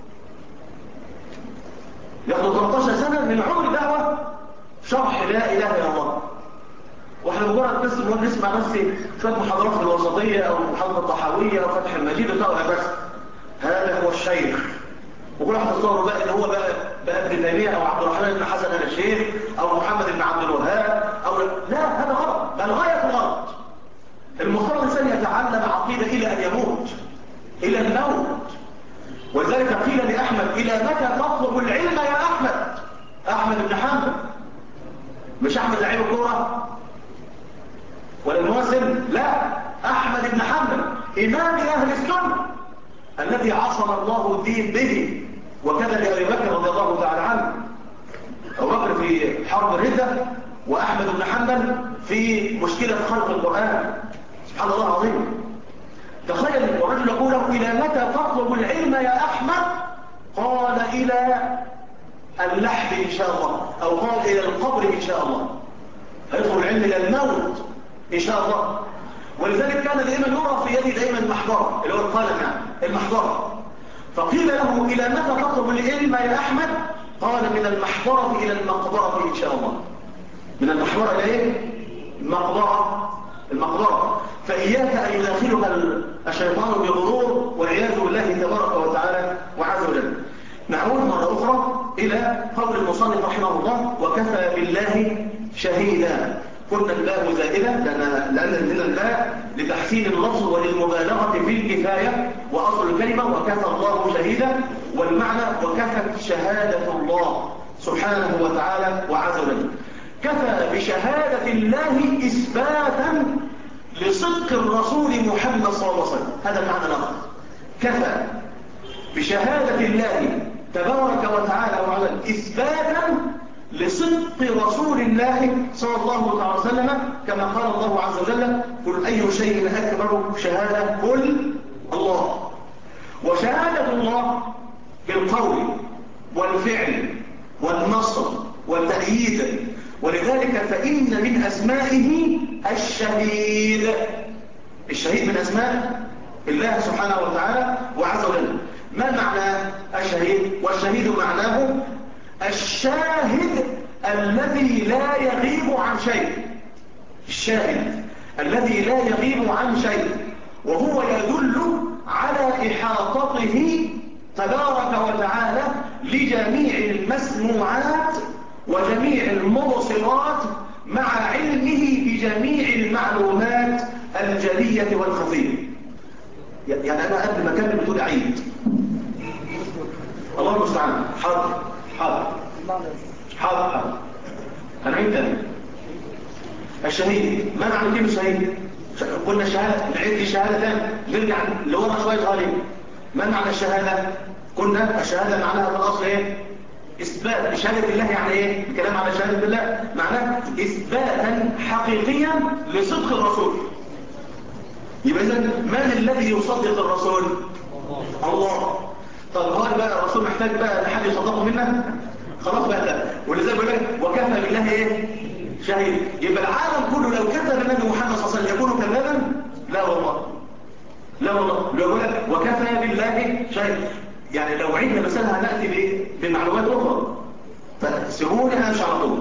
يأخذ 13 سنة من عمر دعوة شرح لا إله إلا الله. واحنا مجرد بس نسمع بس شوية محاضرات في الوسطية أو محاضرة الطحاوية أو فتح المجيد وطلع بس هذا هو الشيخ، وكل واحد تصوره بقى إن هو بقى ابن تيمية أو عبد الرحمن بن حسن آل الشيخ أو محمد بن عبد الوهاب أو لا، هذا غلط، بل غاية الغلط. المفترض الإنسان يتعلم عقيدة إلى أن يموت، إلى الموت. ولذلك قيل لأحمد: إلى متى تطلب العلم يا أحمد؟ أحمد بن حنبل، مش أحمد لعيب الكورة ولا الموسم، لا، أحمد بن حنبل إمام أهل السنة الذي عصم الله الدين به. وكذا لأبي بكر رضي الله تعالى عنه، أبو بكر في حرب الردة وأحمد بن حنبل في مشكلة خلق القرآن، سبحان الله العظيم. تخيل الرجل يقول له إلى متى تطلب العلم يا أحمد؟ قال إلى اللحد إن شاء الله، أو قال إلى القبر إن شاء الله. هيطلب العلم إلى الموت إن شاء الله. ولذلك كان دائما يرى في يدي دائما المحضرة، اللي هو القلم يعني المحضرة. فقيل له إلى متى تطلب العلم يا أحمد؟ قال من المحضرة إلى المقبرة إن شاء الله. من المحضرة إلى إيه؟ المقبرة. فإياك أن يداخلها الشيطان بغرور والعياذ بالله تبارك وتعالى وعز وجل. نعود مرة أخرى إلى قول المصنف رحمه الله: وكفى بالله شهيدا. قلنا الباء زائدة لأن عندنا الباء لتحسين اللفظ وللمبالغة في الكفاية، وأصل الكلمة وكفى الله شهيدا، والمعنى وكفت شهادة الله سبحانه وتعالى وعز وجل. كفى بشهادة الله إثباتا لصدق الرسول محمد صلى الله عليه وسلم. هذا المعنى الآخر. كفى بشهادة الله تبارك وتعالى وعز وجل إثباتا لصدق رسول الله صلى الله عليه وسلم، كما قال الله عز وجل: قل أي شيء أكبر شهادة؟ قل الله. وشهادة الله بالقول والفعل والنصر والتأييد، ولذلك فإن من أسمائه الشهيد. الشهيد من أسماء الله سبحانه وتعالى وعز وجل. ما معنى الشهيد؟ والشهيد معناه الشاهد الذي لا يغيب عن شيء. الشاهد الذي لا يغيب عن شيء، وهو يدل على إحاطته تبارك وتعالى لجميع المسموعات وجميع المبصرات، مع علمه بجميع المعلومات الجلية والخفية. يعني أنا قبل ما كان بتقول عيد، الله المستعان. حاضر أنا عيد تاني. الشهيد، ما معنى كلمة شهيد؟ قلنا الشهادة، نعيد دي شهادة تاني، نرجع لورا شوية صغيرين. ما معنى الشهادة؟ قلنا الشهادة معناها في الأصل إيه؟ إثبات. بشهادة الله يعني إيه؟ الكلام على شهادة الله معناه إثباتا حقيقيا لصدق الرسول. يبقى إذن من الذي يصدق الرسول؟ الله. طب هو بقى الرسول محتاج بقى لحد يصدقه منا؟ خلاص بقى لا. ولذلك بيقول لك وكفى بالله إيه؟ شهيد. يبقى العالم كله لو كذب النبي محمد صلى الله عليه وسلم يكون كذابا؟ لا والله. يقول لك وكفى بالله شهيد. يعني لو عيدنا مثلا هنأتي بمعلومات أخرى، فسيبوني أمشي على طول.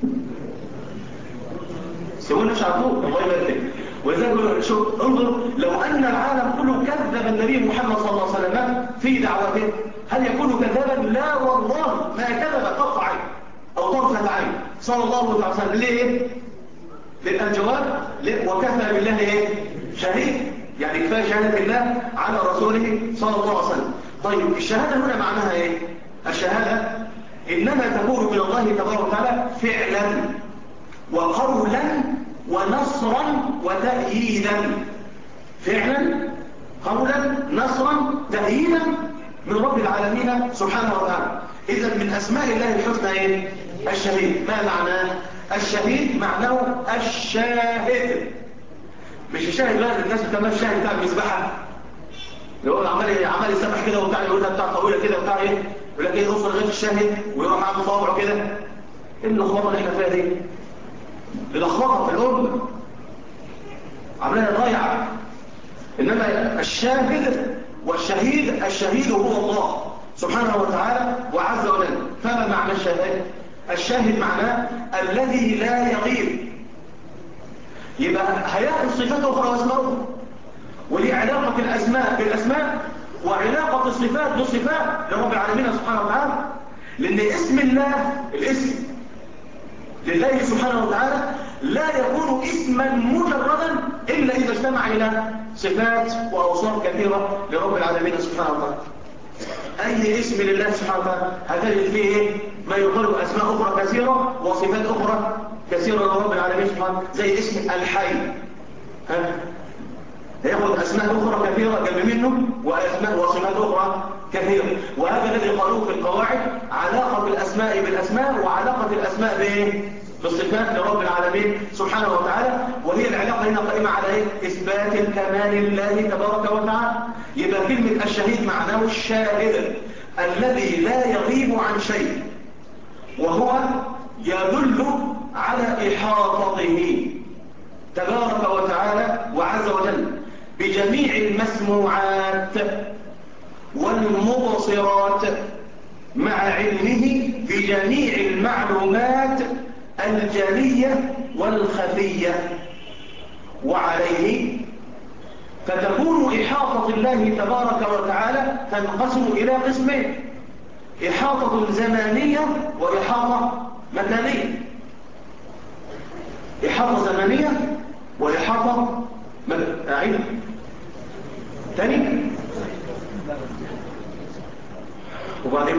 الله يبارك. ولذلك شوف، انظر، لو أن العالم كله كذب النبي محمد صلى الله عليه وسلم في دعوته، هل يكون كذابا؟ لا والله، ما كذب طرف عين أو طرفة عين صلى الله عليه وسلم. ليه؟ لأن الجواب وكفى بالله إيه؟ شهيد. يعني كفاية شهادة الله على رسوله صلى الله عليه وسلم. طيب الشهادة هنا معناها إيه؟ الشهادة إنما تكون من الله تبارك وتعالى فعلا وقولا ونصرا وتأييدا. فعلا، قولا، نصرا، تأييدا من رب العالمين سبحانه وتعالى. إذا من أسماء الله الحسنى إيه؟ الشهيد. ما معناه؟ الشهيد معناه الشاهد. مش الشاهد بقى الناس بتعمل الشاهد بتاع المسبحة، يقول عمال يسبح كده وبتاع، يقول بتاع طويله كده وبتاع ايه، يقول لك ايه، اوصل لغايه الشاهد ويروح عنده صابعه كده. ايه اللخبطه اللي احنا فيها دي؟ لخبطه في الامه عمليه ضايعه. انما الشاهد والشهيد، الشهيد هو الله سبحانه وتعالى وعز وجل. فما معنى الشاهد؟ الشاهد معناه الذي لا يغيب. يبقى هياخد صفات اخرى واسماء، وليه علاقة الأسماء بالأسماء وعلاقة الصفات بالصفات لرب العالمين سبحانه وتعالى. لأن اسم الله، الاسم لله سبحانه وتعالى لا يكون اسما مجردا إلا إذا اجتمع إلى صفات وأوصاف كثيرة لرب العالمين سبحانه وتعالى. أي اسم لله سبحانه وتعالى هتجد فيه ما يقرب أسماء أخرى كثيرة وصفات أخرى كثيرة لرب العالمين سبحانه، زي اسم الحي، يأخذ أسماء أخرى كثيرة جنب منه وأسماء وصفات أخرى كثيرة. وهذا الذي قالوه في القواعد: علاقة الأسماء بالأسماء وعلاقة الأسماء بالصفات لرب العالمين سبحانه وتعالى، وهي العلاقة هنا قائمة على إيه؟ إثبات الكمال لله تبارك وتعالى. يبقى كلمة الشهيد معناه الشاهد الذي لا يغيب عن شيء، وهو يدل على إحاطته تبارك وتعالى وعز وجل بجميع المسموعات والمبصرات مع علمه بجميع المعلومات الجلية والخفية. وعليه فتكون إحاطة الله تبارك وتعالى تنقسم إلى قسمين: إحاطة زمانية وإحاطة مكانية. إحاطة زمانية وإحاطة أعيد تاني. وبعدين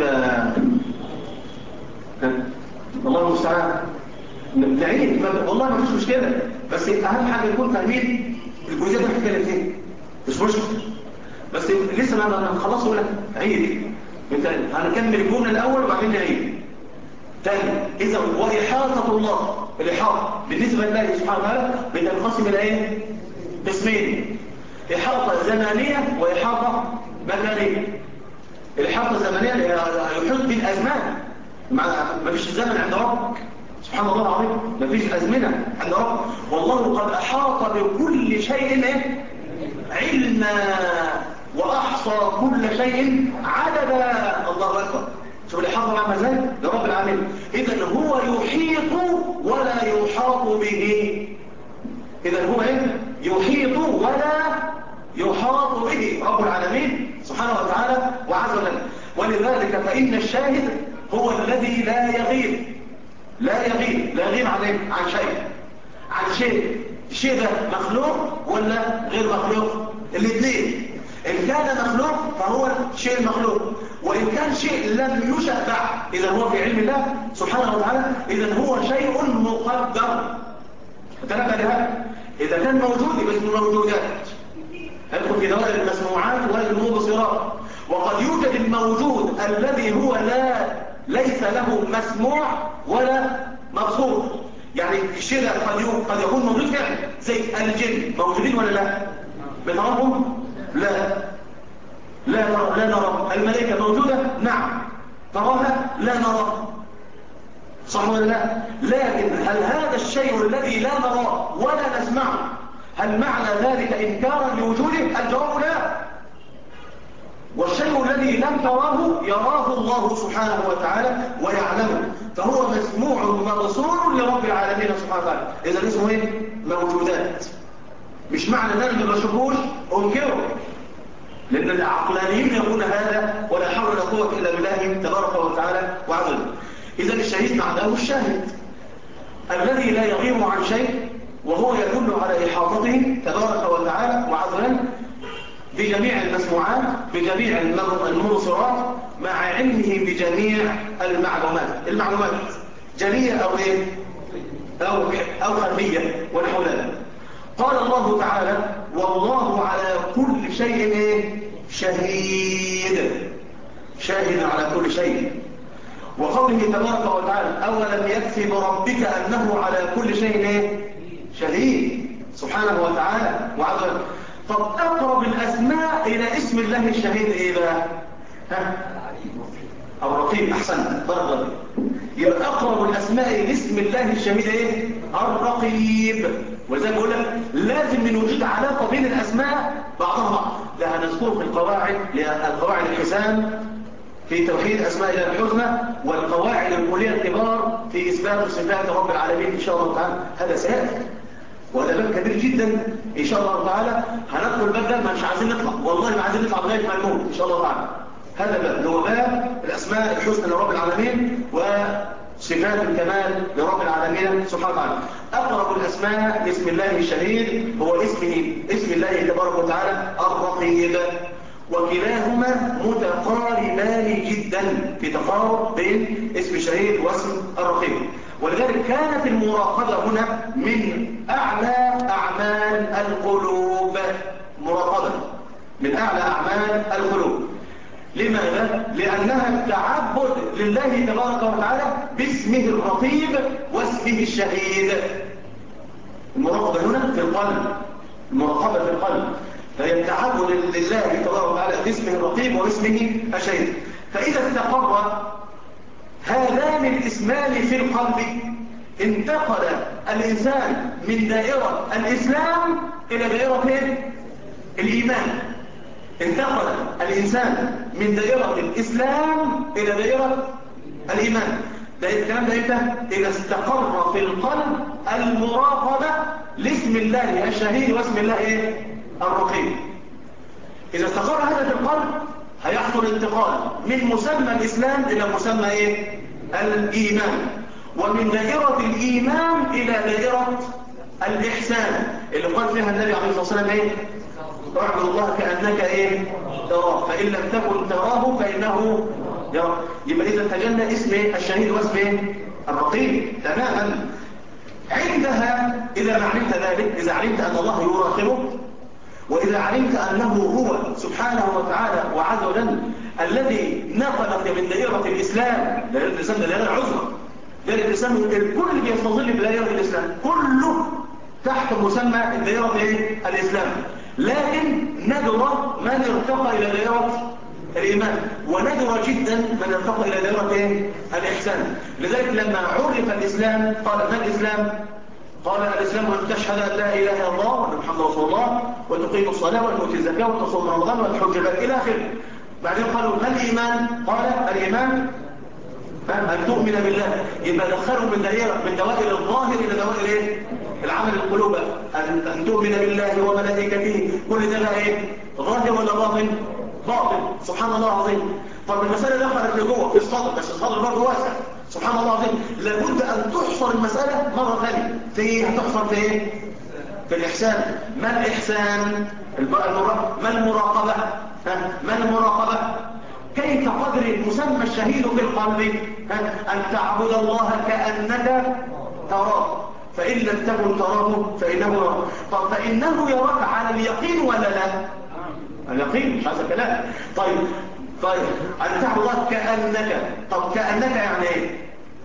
الله المستعان نعيد. والله ما فيش مشكلة، بس أهم حاجة يكون فاهمين الجزئية اللي بنتكلم فيها، مش مشكلة. بس لسه ما نخلصه ولا عيد. هنكمل الجملة الأول وبعدين نعيد تاني. إذا وإحاطة الله، الإحاطة بالنسبة لله سبحانه وتعالى بتنقسم إلى إيه؟ قسمين: إحاطة زمانية وإحاطة مكانية. الإحاطة الزمنية يحيط بالأزمان، ما فيش زمن عند ربك سبحان الله العظيم، ما فيش أزمنة عند ربك. والله قد أحاط بكل شيء علما وأحصى كل شيء عددا. الله أكبر. شوف الإحاطة عامة ازاي لرب العالمين. إذن هو يحيط ولا يحاط به. إذن هو يحيط ولا يحاط به رب العالمين سبحانه وتعالى وعز وجل. ولذلك فإن الشاهد هو الذي لا يغيب عن شيء. الشيء ده مخلوق ولا غير مخلوق؟ الاثنين. إن كان مخلوق فهو شيء مخلوق، وإن كان شيء لم يشأ بعد إذا هو في علم الله سبحانه وتعالى، إذا هو شيء مقدر. تنبه لهذا. إذا كان موجود يبقى اسمه موجودات، يدخل في دوائر المسموعات والمبصرات. وقد يوجد الموجود الذي هو ليس له مسموع ولا مبصور. يعني الشيء ده قد يكون موجود فعلا، زي الجن موجودين ولا لا؟ بنراهم؟ لا نرى. الملائكة موجودة؟ نعم. تراها؟ لا نرى. صح ولا لا؟ لكن هل هذا الشيء الذي لا نراه ولا نسمعه هل معنى ذلك إنكارا لوجوده؟ الجواب لا. والشيء الذي لم تراه يراه الله سبحانه وتعالى ويعلمه، فهو مسموع مبصور لرب العالمين سبحانه وتعالى. إذا اسمه ايه؟ موجودات. مش معنى ان انا ما بشوفوش انكره، لان العقلانيين يقولون هذا ولا حول ولا قوه الا بالله تبارك وتعالى وعز وجل. اذا الشهيد معناه الشاهد الذي لا يغيب عن شيء، وهو يدل على إحاطته تبارك وتعالى وعز وجل بجميع المسموعات بجميع المبصرات مع علمه بجميع المعلومات جلية أو إيه؟ أو خفية ونحو ذلك. قال الله تعالى: والله على كل شيء إيه؟ شاهد على كل شيء. وقوله تبارك وتعالى: أولم يكفي بربك أنه على كل شيء إيه؟ شهيد سبحانه وتعالى وعز وجل. طب أقرب الأسماء إلى اسم الله الشهيد إيه بقى؟ الرقيب. أحسن بارك. يبقى أقرب الأسماء لاسم الله الشهيد إيه؟ الرقيب. وزي ما بقول لك لازم من وجود علاقة بين الأسماء بعضها بعض. ده هنذكره في القواعد الحسان في توحيد أسماء الله الحسنى، والقواعد الكلية الكبار في إثبات صفات رب العالمين إن شاء الله تعالى. هذا سيأتي وهذا باب كبير جدا إن شاء الله تعالى. هندخل الباب ده مش عايزين نطلع، والله ما عايزين نطلع لغاية ما نموت إن شاء الله تعالى. هذا باب هو باب الأسماء الحسنى لرب العالمين وصفات الكمال لرب العالمين سبحانه وتعالى. أقرب الأسماء لاسم الله الشهيد هو اسم الله تبارك وتعالى الرقيب. وكلاهما متقاربان جدا في تقارب بين اسم الشهيد واسم الرقيب. ولذلك كانت المراقبة هنا من أعلى أعمال القلوب. مراقبة من أعلى أعمال القلوب. لماذا؟ لأنها التعبد لله تبارك وتعالى باسمه الرقيب واسمه الشهيد. المراقبة هنا في القلب، المراقبة في القلب، فهي التعبد لله تبارك وتعالى باسمه الرقيب واسمه الشهيد. فإذا استقر هذان الاسمان في القلب انتقل الإنسان من دائرة الإسلام إلى دائرة الإيمان. انتقل الإنسان من دائرة الإسلام إلى دائرة الإيمان. ده الكلام ده امتى؟ إذا استقر في القلب المراقبة لاسم الله الشهيد واسم الله الرقيب. إذا استقر هذا في القلب هيحصل انتقال من مسمى الإسلام إلى مسمى الإيمان، ومن دائرة الإيمان إلى دائرة الإحسان اللي قال فيها النبي عليه الصلاة والسلام اعبد الله كأنك تراه فإن لم تكن تراه فإنه يراه. يبقى إذا تجلى اسم الشهيد واسم الرقيب تماما. عندها إذا ما علمت ذلك، إذا علمت أن الله يراقبك، وإذا علمت أنه هو سبحانه وتعالى وعز وجل الذي نقلك من دائرة الإسلام، دائرة الإسلام دائرة العظمى، دائرة الإسلام الكل بيستظل بدائرة الإسلام، كله تحت مسمى دائرة الإسلام، لكن ندر من ارتقى إلى دائرة الإيمان، وندر جدا من ارتقى إلى دائرة الإحسان. لذلك لما عرف الإسلام قال ما الإسلام؟ قال الإسلام أن تشهد أن لا إله إلا الله وأن محمد رسول الله وتقيم الصلاة وتؤتي الزكاة وتصوم رمضان وتحج البيت إلى آخره. بعدين قالوا ما الإيمان؟ قال الإيمان أن تؤمن بالله. يبقى دخلوا من دوائر الظاهر إلى دوائر العمل القلوب. أن تؤمن بالله وملائكته، كل ده ظاهر ولا باطن؟ باطن. سبحان الله العظيم. طب المسألة دخلت لجوه في الصدر، بس الصدر برضه واسع. سبحان الله العظيم. لابد أن تحصر المسألة مرة ثانية. هتحصر في في الإحسان. ما الإحسان؟ ما المراقبة؟ ما المراقبة؟ كيف قدر مسمى الشهيد في القلب؟ أن تعبد الله كأنك تراه فإن لم تكن تراه فإنه يراك. طب فإنه يراك على اليقين ولا لا؟ اليقين مش هذا كلام. طيب أن تعبد الله كأنك. طب كأنك يعني ايه؟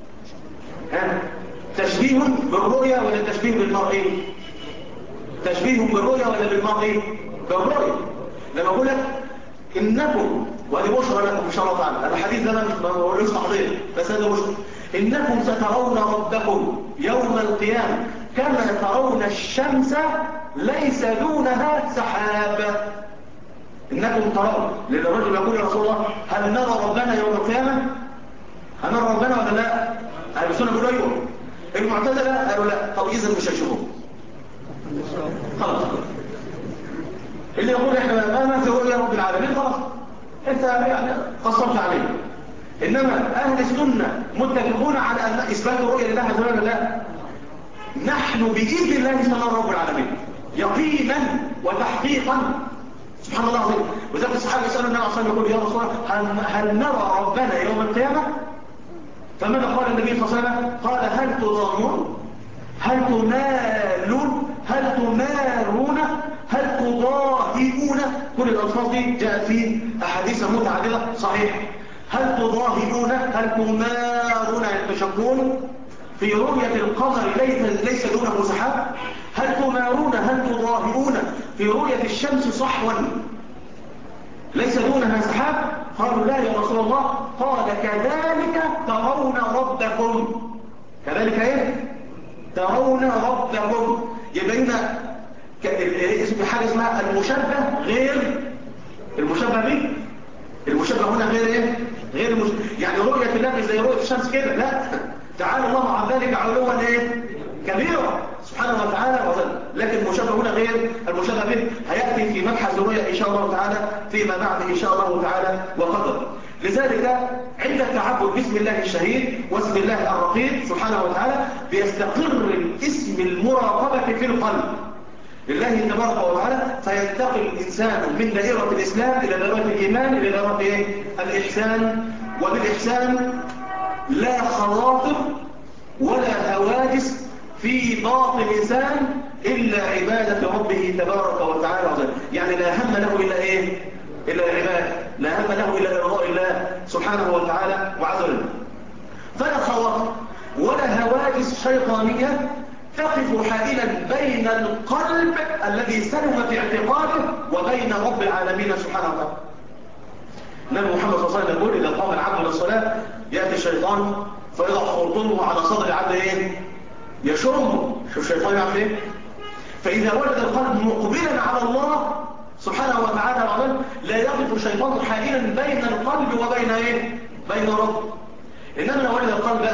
تشبيه بالرؤية ولا تشبيه بالمرئي؟ تشبيه بالرؤية ولا بالمرئي؟ بالرؤية. لما أقول لك إنكم، وهذه بشرى لكم إن شاء الله تعالى، الحديث ده ما بقولوش تحضير بس هذا بشرى، إنكم سترون ربكم يوم القيامة كما ترون الشمس ليس دونها سحاب. إنكم ترون، لأن الرجل يقول يا رسول الله هل نرى ربنا يوم القيامة؟ هل نرى ربنا ولا لا؟ أهل السنة بيقولوا أيوه. المعتزلة قالوا لا. طب إذا مش هيشوفوه خلاص. اللي يقول احنا ما في رؤيا رب العالمين خلاص انت يعني قصرت عليه. انما اهل السنه متفقون على ان اثبات الرؤيا لله عز وجل. لا، نحن باذن الله سنرى رب العالمين يقينا وتحقيقا. سبحان الله العظيم. وذلك الصحابه يسالوا النبي صلى الله عليه وسلم يقول يا رسول الله هل نرى ربنا يوم القيامه؟ فماذا قال النبي صلى الله عليه وسلم؟ قال هل تضامون، هل تمالون، هل تمارون، هل تضاهئون. كل الألفاظ دي جاءت في أحاديث متعددة صحيح. هل تضاهئون، هل تمارون يعني تشكون في رؤية القمر ليس دونه سحاب. هل تمارون، هل تضاهئون في رؤية الشمس صحوا ليس دونها سحاب. قالوا لا يا رسول الله. قال كذلك ترون ربكم. كذلك ايه؟ ترون ربكم. يبقى هنا اسم حاجه اسمها المشبه غير المشبه به. المشبه هنا غير ايه؟ غير يعني رؤيه الله مش زي رؤيه الشمس كده، لا. تعالى الله عن ذلك علوا ايه؟ كبيرا سبحانه وتعالى وجل. لكن المشبه هنا غير المشبه به، هياتي في مبحث الرؤيه ان شاء الله تعالى فيما بعد ان شاء الله تعالى وقدر. لذلك عند التعبد باسم الله الشهيد واسم الله الرقيب سبحانه وتعالى بيستقر الاسم المراقبة في القلب لله تبارك وتعالى، فينتقل الإنسان من دائرة الإسلام إلى دائرة الإيمان إلى دائرة الإحسان. وبالإحسان لا خواطر ولا هواجس في باطن الإنسان إلا عبادة ربه تبارك وتعالى. يعني لا هم له إلا إيه؟ إلا العبادة. لا هم همة له إلى إرضاء الله سبحانه وتعالى وعز وجل. فلا خواطر ولا هواجس شيطانية تقف حائلا بين القلب الذي سلم في اعتقاده وبين رب العالمين سبحانه وتعالى. النبي محمد صلى الله عليه وسلم يقول: إذا قام العبد للصلاة يأتي الشيطان فيضع خرطومه على صدر العبد يشمه. شوف الشيطان يعمل ايه؟ فإذا وجد القلب مقبلا على الله سبحانه وتعالى وعلا لا يقف الشيطان حائلا بين القلب وبين بين رب. إنما لو وجد القلب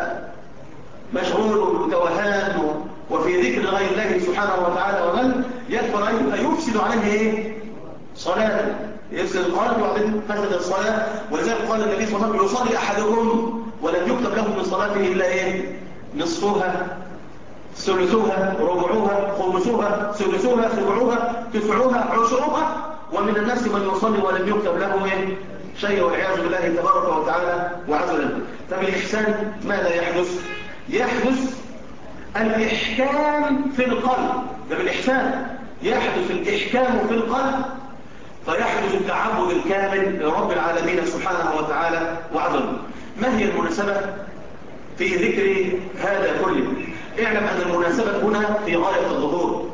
مشغول وتوهان وفي ذكر غير الله سبحانه وتعالى ومن يكفر يفسد عليه صلاته، يفسد القلب وبعدين فسد الصلاة. ولذلك قال النبي صلى الله عليه وسلم: يصلي أحدكم ولم يكتب له من صلاته إلا نصفها، ثلثوها، ربعوها، خمسوها، ثلثوها، سبعوها، تسعوها، عشرها. ومن الناس من يصلي ولم يكتب له شيء، والعياذ بالله تبارك وتعالى وعز وجل. فبالإحسان ماذا يحدث؟ يحدث الإحكام في القلب. ده بالإحسان يحدث الإحكام في القلب، فيحدث التعبد الكامل لرب العالمين سبحانه وتعالى وعز وجل. ما هي المناسبة في ذكر هذا كله؟ اعلم أن المناسبة هنا في غاية الظهور.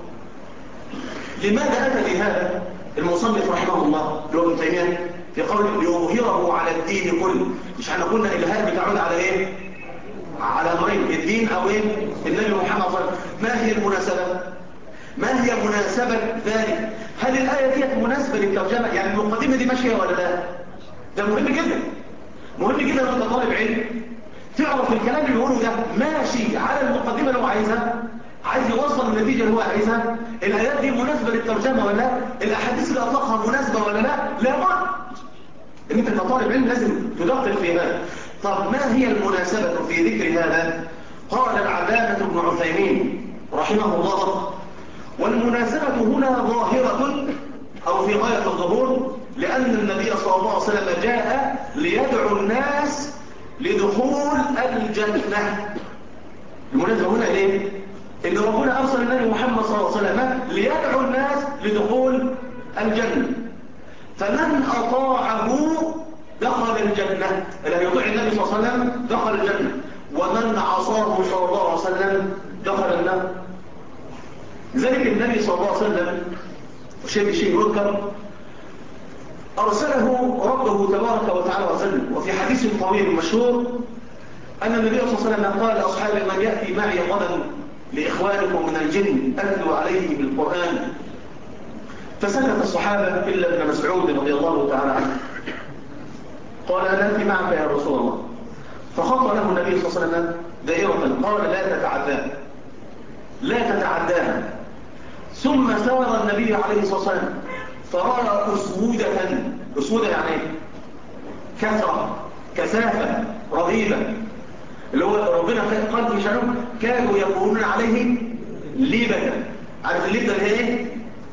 لماذا أتى بهذا المصنف رحمه الله ابن تيمية في قول ليظهره على الدين كله؟ مش احنا قلنا الإلهام بتعود على على أمرين: الدين أو النبي محمد صلى الله عليه وسلم. ما هي المناسبة؟ ما هي مناسبة ذلك؟ هل الآية دي مناسبة للترجمة؟ يعني المقدمة دي ماشية ولا لا؟ ده مهم جدا، مهم جدا وانت طالب علم تعرف الكلام اللي بيقوله ده ماشي على المقدمة اللي هو عايزها، عايز يوصل النتيجة اللي هو عايزها. الآيات دي مناسبة للترجمة ولا لا؟ الأحاديث اللي أطلقها مناسبة ولا لا؟ لا بد ان انت كطالب علم لازم تدقق في هذا. طب ما هي المناسبة في ذكر هذا؟ قال العلامة ابن عثيمين رحمه الله: والمناسبة هنا ظاهرة أو في غاية الظهور، لأن النبي صلى الله عليه وسلم جاء ليدعو الناس لدخول الجنة. المناسبة هنا ليه؟ إن ربنا أرسل النبي محمد صلى الله عليه وسلم ليدعو الناس لدخول الجنة، فمن أطاعه دخل الجنة، اللي يطيع النبي صلى الله عليه وسلم دخل الجنة، ومن عصاه صلى الله عليه وسلم دخل النار. لذلك النبي صلى الله عليه وسلم شيء يذكر أرسله ربه تبارك وتعالى وسلم. وفي حديث طويل مشهور أن النبي صلى الله عليه وسلم قال لأصحابه: من يأتي معي غدا لإخوانكم من الجن أتلو عليه بالقرآن. فسكت الصحابة إلا ابن مسعود رضي الله تعالى عنه، قال: أنا أتي معك يا رسول الله. فخط له النبي صلى الله عليه وسلم دائرة، قال: لا تتعداها. ثم سار النبي عليه الصلاة والسلام فرأى أسودة يعني كثرة، كثافة رهيبة، اللي هو ربنا قال في شأنهم: كانوا يكونون عليه ليبة. عارف الليبة اللي هي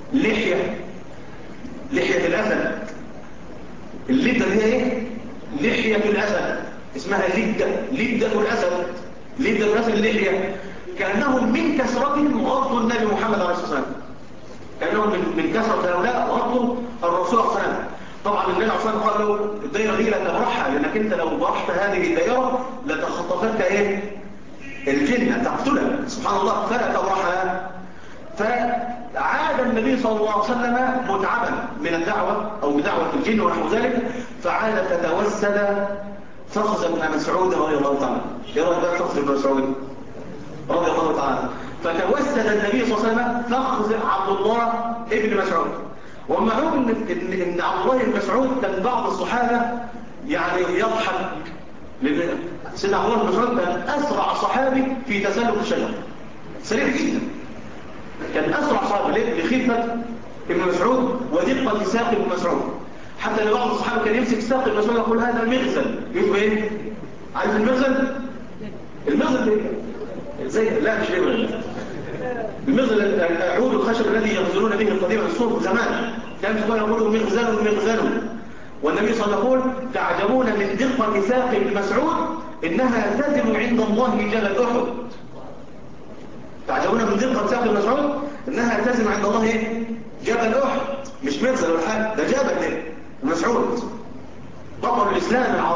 لحية الأسد. الليبة اللي هي لحية الأسد، اسمها لبدة الأسد. لبدة الأسد اللحية. كأنهم من كثرتهم غضوا النبي محمد عليه الصلاة والسلام، كأنهم من كثرة هؤلاء غضوا الرسول صلى الله عليه وسلم. طبعا النبي عليه الصلاة والسلام قال له: الدائرة دي لا تبرحها، لأنك أنت لو برحت هذه الدائرة لتخطفتك الجنة تقتلها، سبحان الله، فلا تبرحها. فعاد النبي صلى الله عليه وسلم متعبا من الدعوة أو بدعوة الجن ونحو ذلك، فعاد فتوسد فخذ ابن مسعود رضي الله تعالى. ايه رأيك بقى فخذ ابن مسعود رضي الله تعالى؟ فتوسد النبي صلى الله عليه وسلم فخذ عبد الله ابن مسعود. ومعلوم ان عبد الله بن مسعود كان بعض الصحابة يعني يضحك، لأن سيدنا عبد الله بن مسعود كان أسرع صحابي في تسلق الشجر، سريع جدا، كان أسرع صحابي لخفة ابن مسعود ودقة ساق ابن مسعود، حتى لو بعض الصحابة كان يمسك ساق ابن مسعود يقول: هذا المغزل. يقول ايه؟ عارف المغزل؟ المغزل زي لا مش ليه المغزل عود الخشب الذي يغزلون به القديم الصوف زمان، كان يقولوا مغزل. والنبي صلى الله عليه وسلم يقول: تعجبون من دقة ساق ابن مسعود إنها تزن عند الله جبل أحد. تعجبون من دقة ساق ابن مسعود إنها تزن عند الله جبل أحد. مش مغزل ولا حاجة، ده جبل مسعود.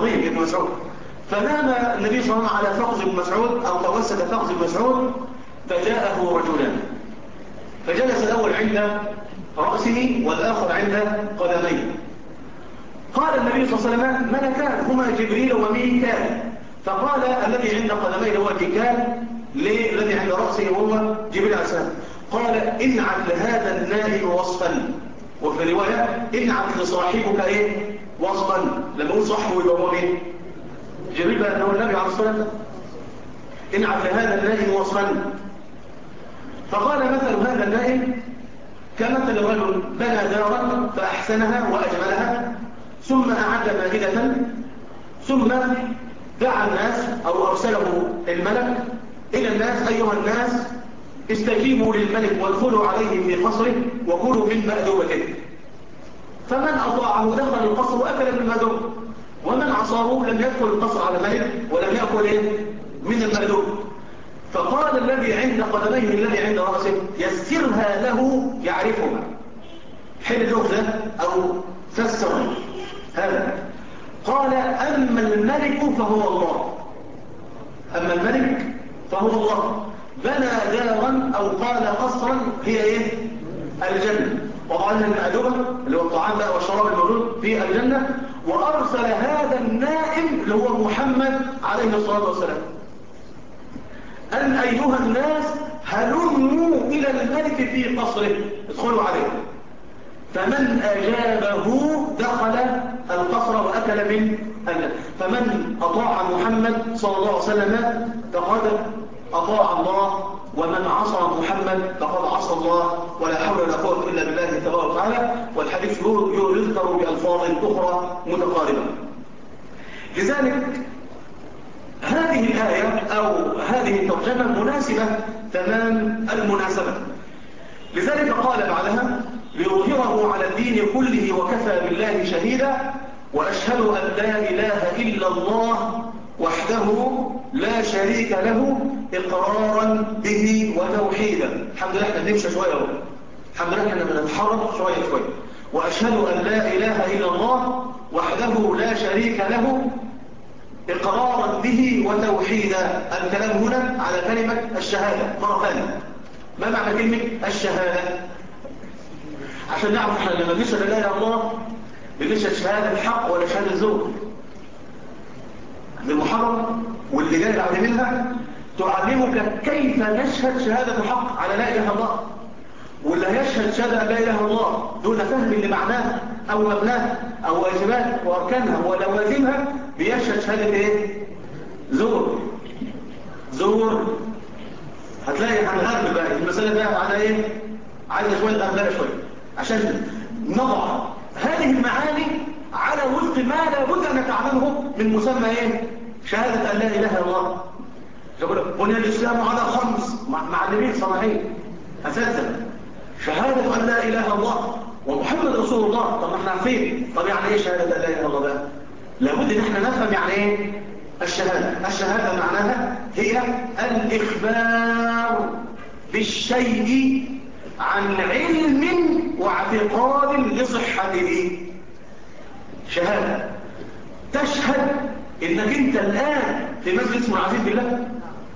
عظيم ابن مسعود. فنام النبي صلى الله عليه وسلم على فخذ ابن مسعود أو توسد فخذ ابن مسعود، فجاءه رجلان، فجلس الأول عند رأسه والآخر عند قدميه. قال النبي صلى الله عليه وسلم: ملكان هما جبريل وميكال. فقال الذي عند قدميه هو ميكال، الذي عند رأسه هو جبريل عليه السلام. قال: انعت لهذا النائم وصفا. وفي رواية: انعت لصاحبك ايه وصفا. لما يقول صاحبه يبقى هو مين؟ جبريل بقى هو النبي عليه الصلاة والسلام. انعت لهذا النائم وصفا. فقال: مثل هذا النائم كمثل رجل بنى دارا فأحسنها وأجملها، ثم أعد مائدة، ثم دعا الناس أو أرسله الملك إلى الناس: أيها الناس استجيبوا للملك وادخلوا عليه في قصره وكلوا من مأدوبته. فمن أطاعه دخل القصر وأكل من المأدوب، ومن عصاه لم يدخل القصر على الملك ولم يأكل من المأدوب. فقال الذي عند قدميه الذي عند رأسه: يسرها له يعرفها. حين الأخذ أو فسر هذا. قال: أما الملك فهو الله. أما الملك فهو الله بنى دارا أو قال قصرا هي ايه؟ الجنة. وضعنا المأدوبة اللي هو الطعام بقى والشراب الموجود في الجنة، وأرسل هذا النائم اللي هو محمد عليه الصلاة والسلام أن أيها الناس هلموا إلى الملك في قصره ادخلوا عليه. فمن أجابه دخل القصر وأكل من الجنة. فمن أطاع محمد صلى الله عليه وسلم فقد أطاع الله، ومن عصى محمد فقد عصى الله، ولا حول ولا قوة إلا بالله تبارك وتعالى. والحديث يذكر بألفاظ أخرى متقاربة. لذلك هذه الآية أو هذه الترجمة مناسبة تمام المناسبة. لذلك قال بعدها: ليظهره على الدين كله وكفى بالله شهيدا، وأشهد أن لا إله إلا الله وحده لا شريك له إقرارا به وتوحيدا. الحمد لله احنا بنمشي شوية اهو، الحمد لله احنا بنتحرك شوية. وأشهد أن لا إله إلا الله وحده لا شريك له إقرارا به وتوحيدا. الكلام هنا على كلمة الشهادة مرة ثانية. ما معنى كلمة الشهادة؟ عشان نعرف احنا لما بنشهد لا إله إلا الله بنشهد شهادة الحق ولا شهادة الزور. المحرم واللي جاي بعد منها تعلمك كيف نشهد شهادة الحق على لا إله إلا الله، واللي يشهد شهادة لا إله إلا الله دون فهم لمعناها أو مبناها أو واجبات وأركانها ولوازمها بيشهد شهادة إيه؟ زور. هتلاقي هنغرب بقى المسألة ده على إيه؟ عايزة شوية غربلة شوية عشان نضع هذه المعاني على وفق ما لابد أن نتعلمه من مسمى إيه؟ شهادة أن لا إله إلا الله. يقول بني الإسلام على 5 معلمين صناعين أساسا شهادة أن لا إله إلا الله ومحمد رسول الله. طب ما احنا عارفين. طب يعني إيه شهادة أن لا إله إلا الله بقى؟ لابد أن احنا نفهم يعني إيه الشهادة معناها هي الإخبار بالشيء عن علم واعتقاد لصحته. شهادة تشهد إنك أنت الآن في مسجد اسمه العزيز بالله.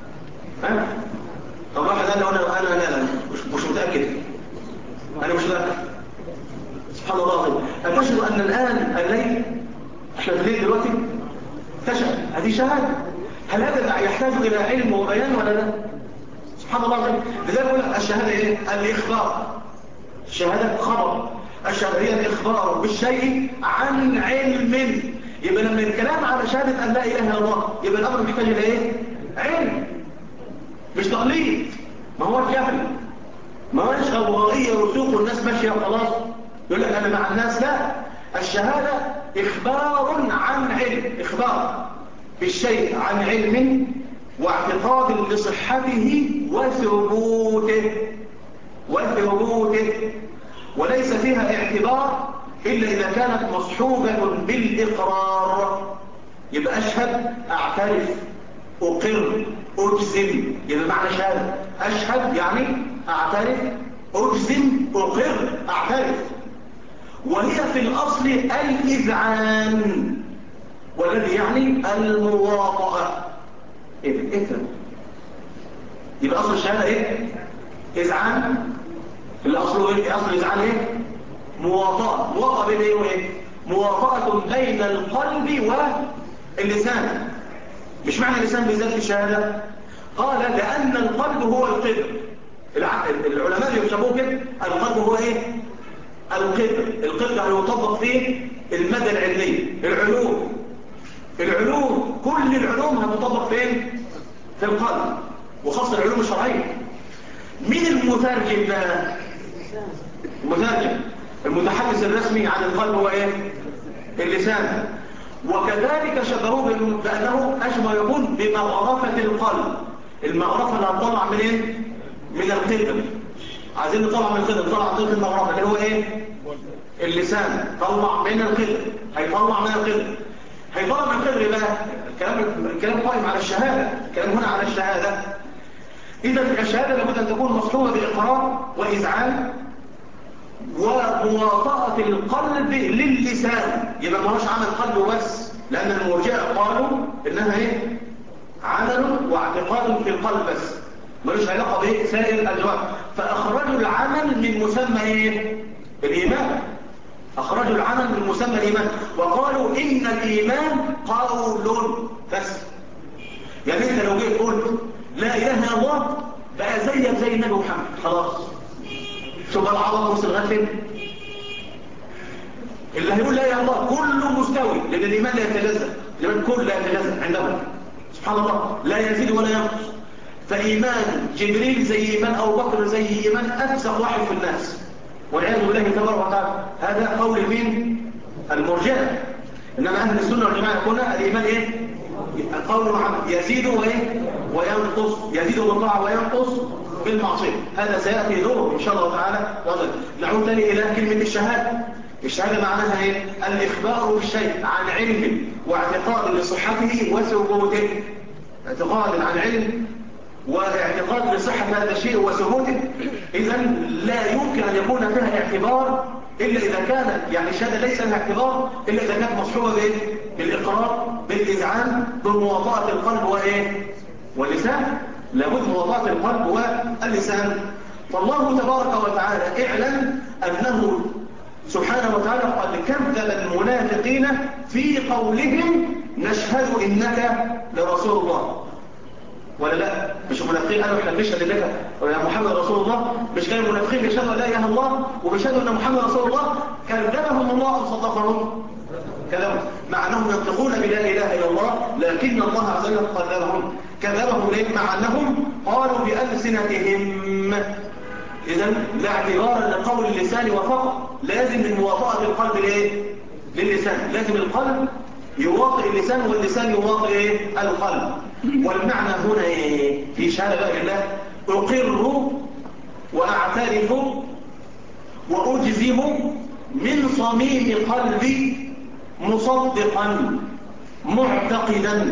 طب واحد قال له أنا مش متأكد، أنا مش متأكد. سبحان الله العظيم. أتشهد أن الآن الليل احنا في الليل دلوقتي؟ تشهد. هذه شهادة. هل هذا يحتاج إلى علم وبيان ولا لا؟ سبحان الله العظيم. لذلك يقول الشهادة إيه؟ الإخبار. الشهادة خبر. الشهادة هي الإخبار بالشيء عن علم. يبقى لما الكلام على شهادة أن لا إله إلا الله يبقى الأمر محتاج إلى إيه؟ علم، مش تقليد. ما هو الجهل، ما هو غوغائية رسوق والناس ماشية خلاص يقول لك أنا مع الناس. لا، الشهادة إخبار عن علم، إخبار بالشيء عن علم واعتقاد لصحته وثبوته، وليس فيها اعتبار إلا إذا كانت مصحوبة بالإقرار. يبقى أشهد، أعترف، أقر، أجزم. يبقى معنى شهادة أشهد يعني أعترف، أجزم، أقر، أعترف. وهي في الأصل الإذعان. والذي يعني المواطأة. ايه ده؟ يبقى أصل الشهادة ايه؟ إذعان. الأصل ايه؟ أصل الإذعان ايه؟ مواطأة. مواطأة بين ايه وايه؟ مواطأة بين القلب واللسان. مش معنى اللسان بالذات في الشهادة؟ قال لأن القلب هو القدر. العلماء بيشبهوه كده، القلب هو ايه؟ القدر. القدر يعني يطبق فيه المدى العلمي، العلوم كل العلوم هتطبق فين؟ في القلب، وخاصة العلوم الشرعية. مين المترجم بقى؟ المترجم المتحدث الرسمي عن القلب هو ايه؟ اللسان. وكذلك شبهوه بأنه أشبه يكون بمغرفة القلب. المغرفة اللي هتطلع من ايه؟ من القدر. عايزين نطلع من القدر، نطلع من المغرفة اللي هو ايه؟ اللسان. طلع من القدر، هيطلع من القدر. هيطلع من القدر بقى. الكلام قائم على الشهادة، الكلام هنا على الشهادة. إذا الشهادة لابد أن تكون مصحوبة بإقرار وإذعان ومواطأة القلب للسان. يبقى ما هوش عمل قلب بس، لأن المرجئة قالوا إنها إيه؟ عمل واعتقاد في القلب بس، ملوش علاقة بسائر الجوارح. فأخرجوا العمل من مسمى إيه؟ الإيمان. أخرجوا العمل من مسمى الإيمان وقالوا إن الإيمان قول بس. يعني أنت لو جيت قلت لا إله إلا الله بقى زي النبي محمد، خلاص. شوف العظمة وصل لغاية فين؟ اللي هيقول لا إله إلا الله كله مستوي، لأن الإيمان لا يتجزأ، الإيمان كله لا يتجزأ عندهم سبحان الله، لا يزيد ولا ينقص. فإيمان جبريل زي إيمان أبو بكر زي إيمان أفسق واحد في الناس، والعياذ بالله تبارك وتعالى. هذا قول مين؟ المرجئة. إنما أهل السنة والجماعة يقولون الإيمان إيه؟ قول محمد يزيد وإيه؟ وينقص، يزيد بالطاعة وينقص بالمعصية. هذا سيأتي دوره إن شاء الله تعالى. نعود تاني إلى كلمة الشهادة. الشهادة معناها إيه؟ الإخبار بالشيء عن علم واعتقاد لصحته وثبوته. اعتقاد عن علم واعتقاد لصحة هذا الشيء وثبوته. إذا لا يمكن أن يكون فيها اعتبار إلا إذا كانت، يعني الشهادة ليس لها اعتبار إلا إذا كانت مصحوبة بالإقرار بالإذعان بمواطأة القلب وإيه؟ واللسان. لابد مواطأة القلب واللسان. فالله تبارك وتعالى اعلم أنه سبحانه وتعالى قد كذب المنافقين في قولهم نشهد إنك لرسول الله. ولا لا؟ مش المنافقين قالوا احنا بنشهد لك يا محمد رسول الله؟ مش كانوا المنافقين بيشهدوا لا اله الا الله وبيشهدوا ان محمد رسول الله؟ كذبهم الله ام صدقهم؟ كذبهم، مع انهم ينطقون بلا اله الا الله، لكن الله عز وجل كذبهم ليه؟ مع انهم قالوا بألسنتهم. اذا لا اعتبار لقول اللسان وفقط، لازم من مواطأة القلب لايه؟ للسان. لازم القلب يواطئ اللسان واللسان يواطئ ايه؟ القلب. والمعنى هنا ايه؟ في شهادة بقى بالله أقر وأعترف وأجزم من صميم قلبي مصدقا معتقدا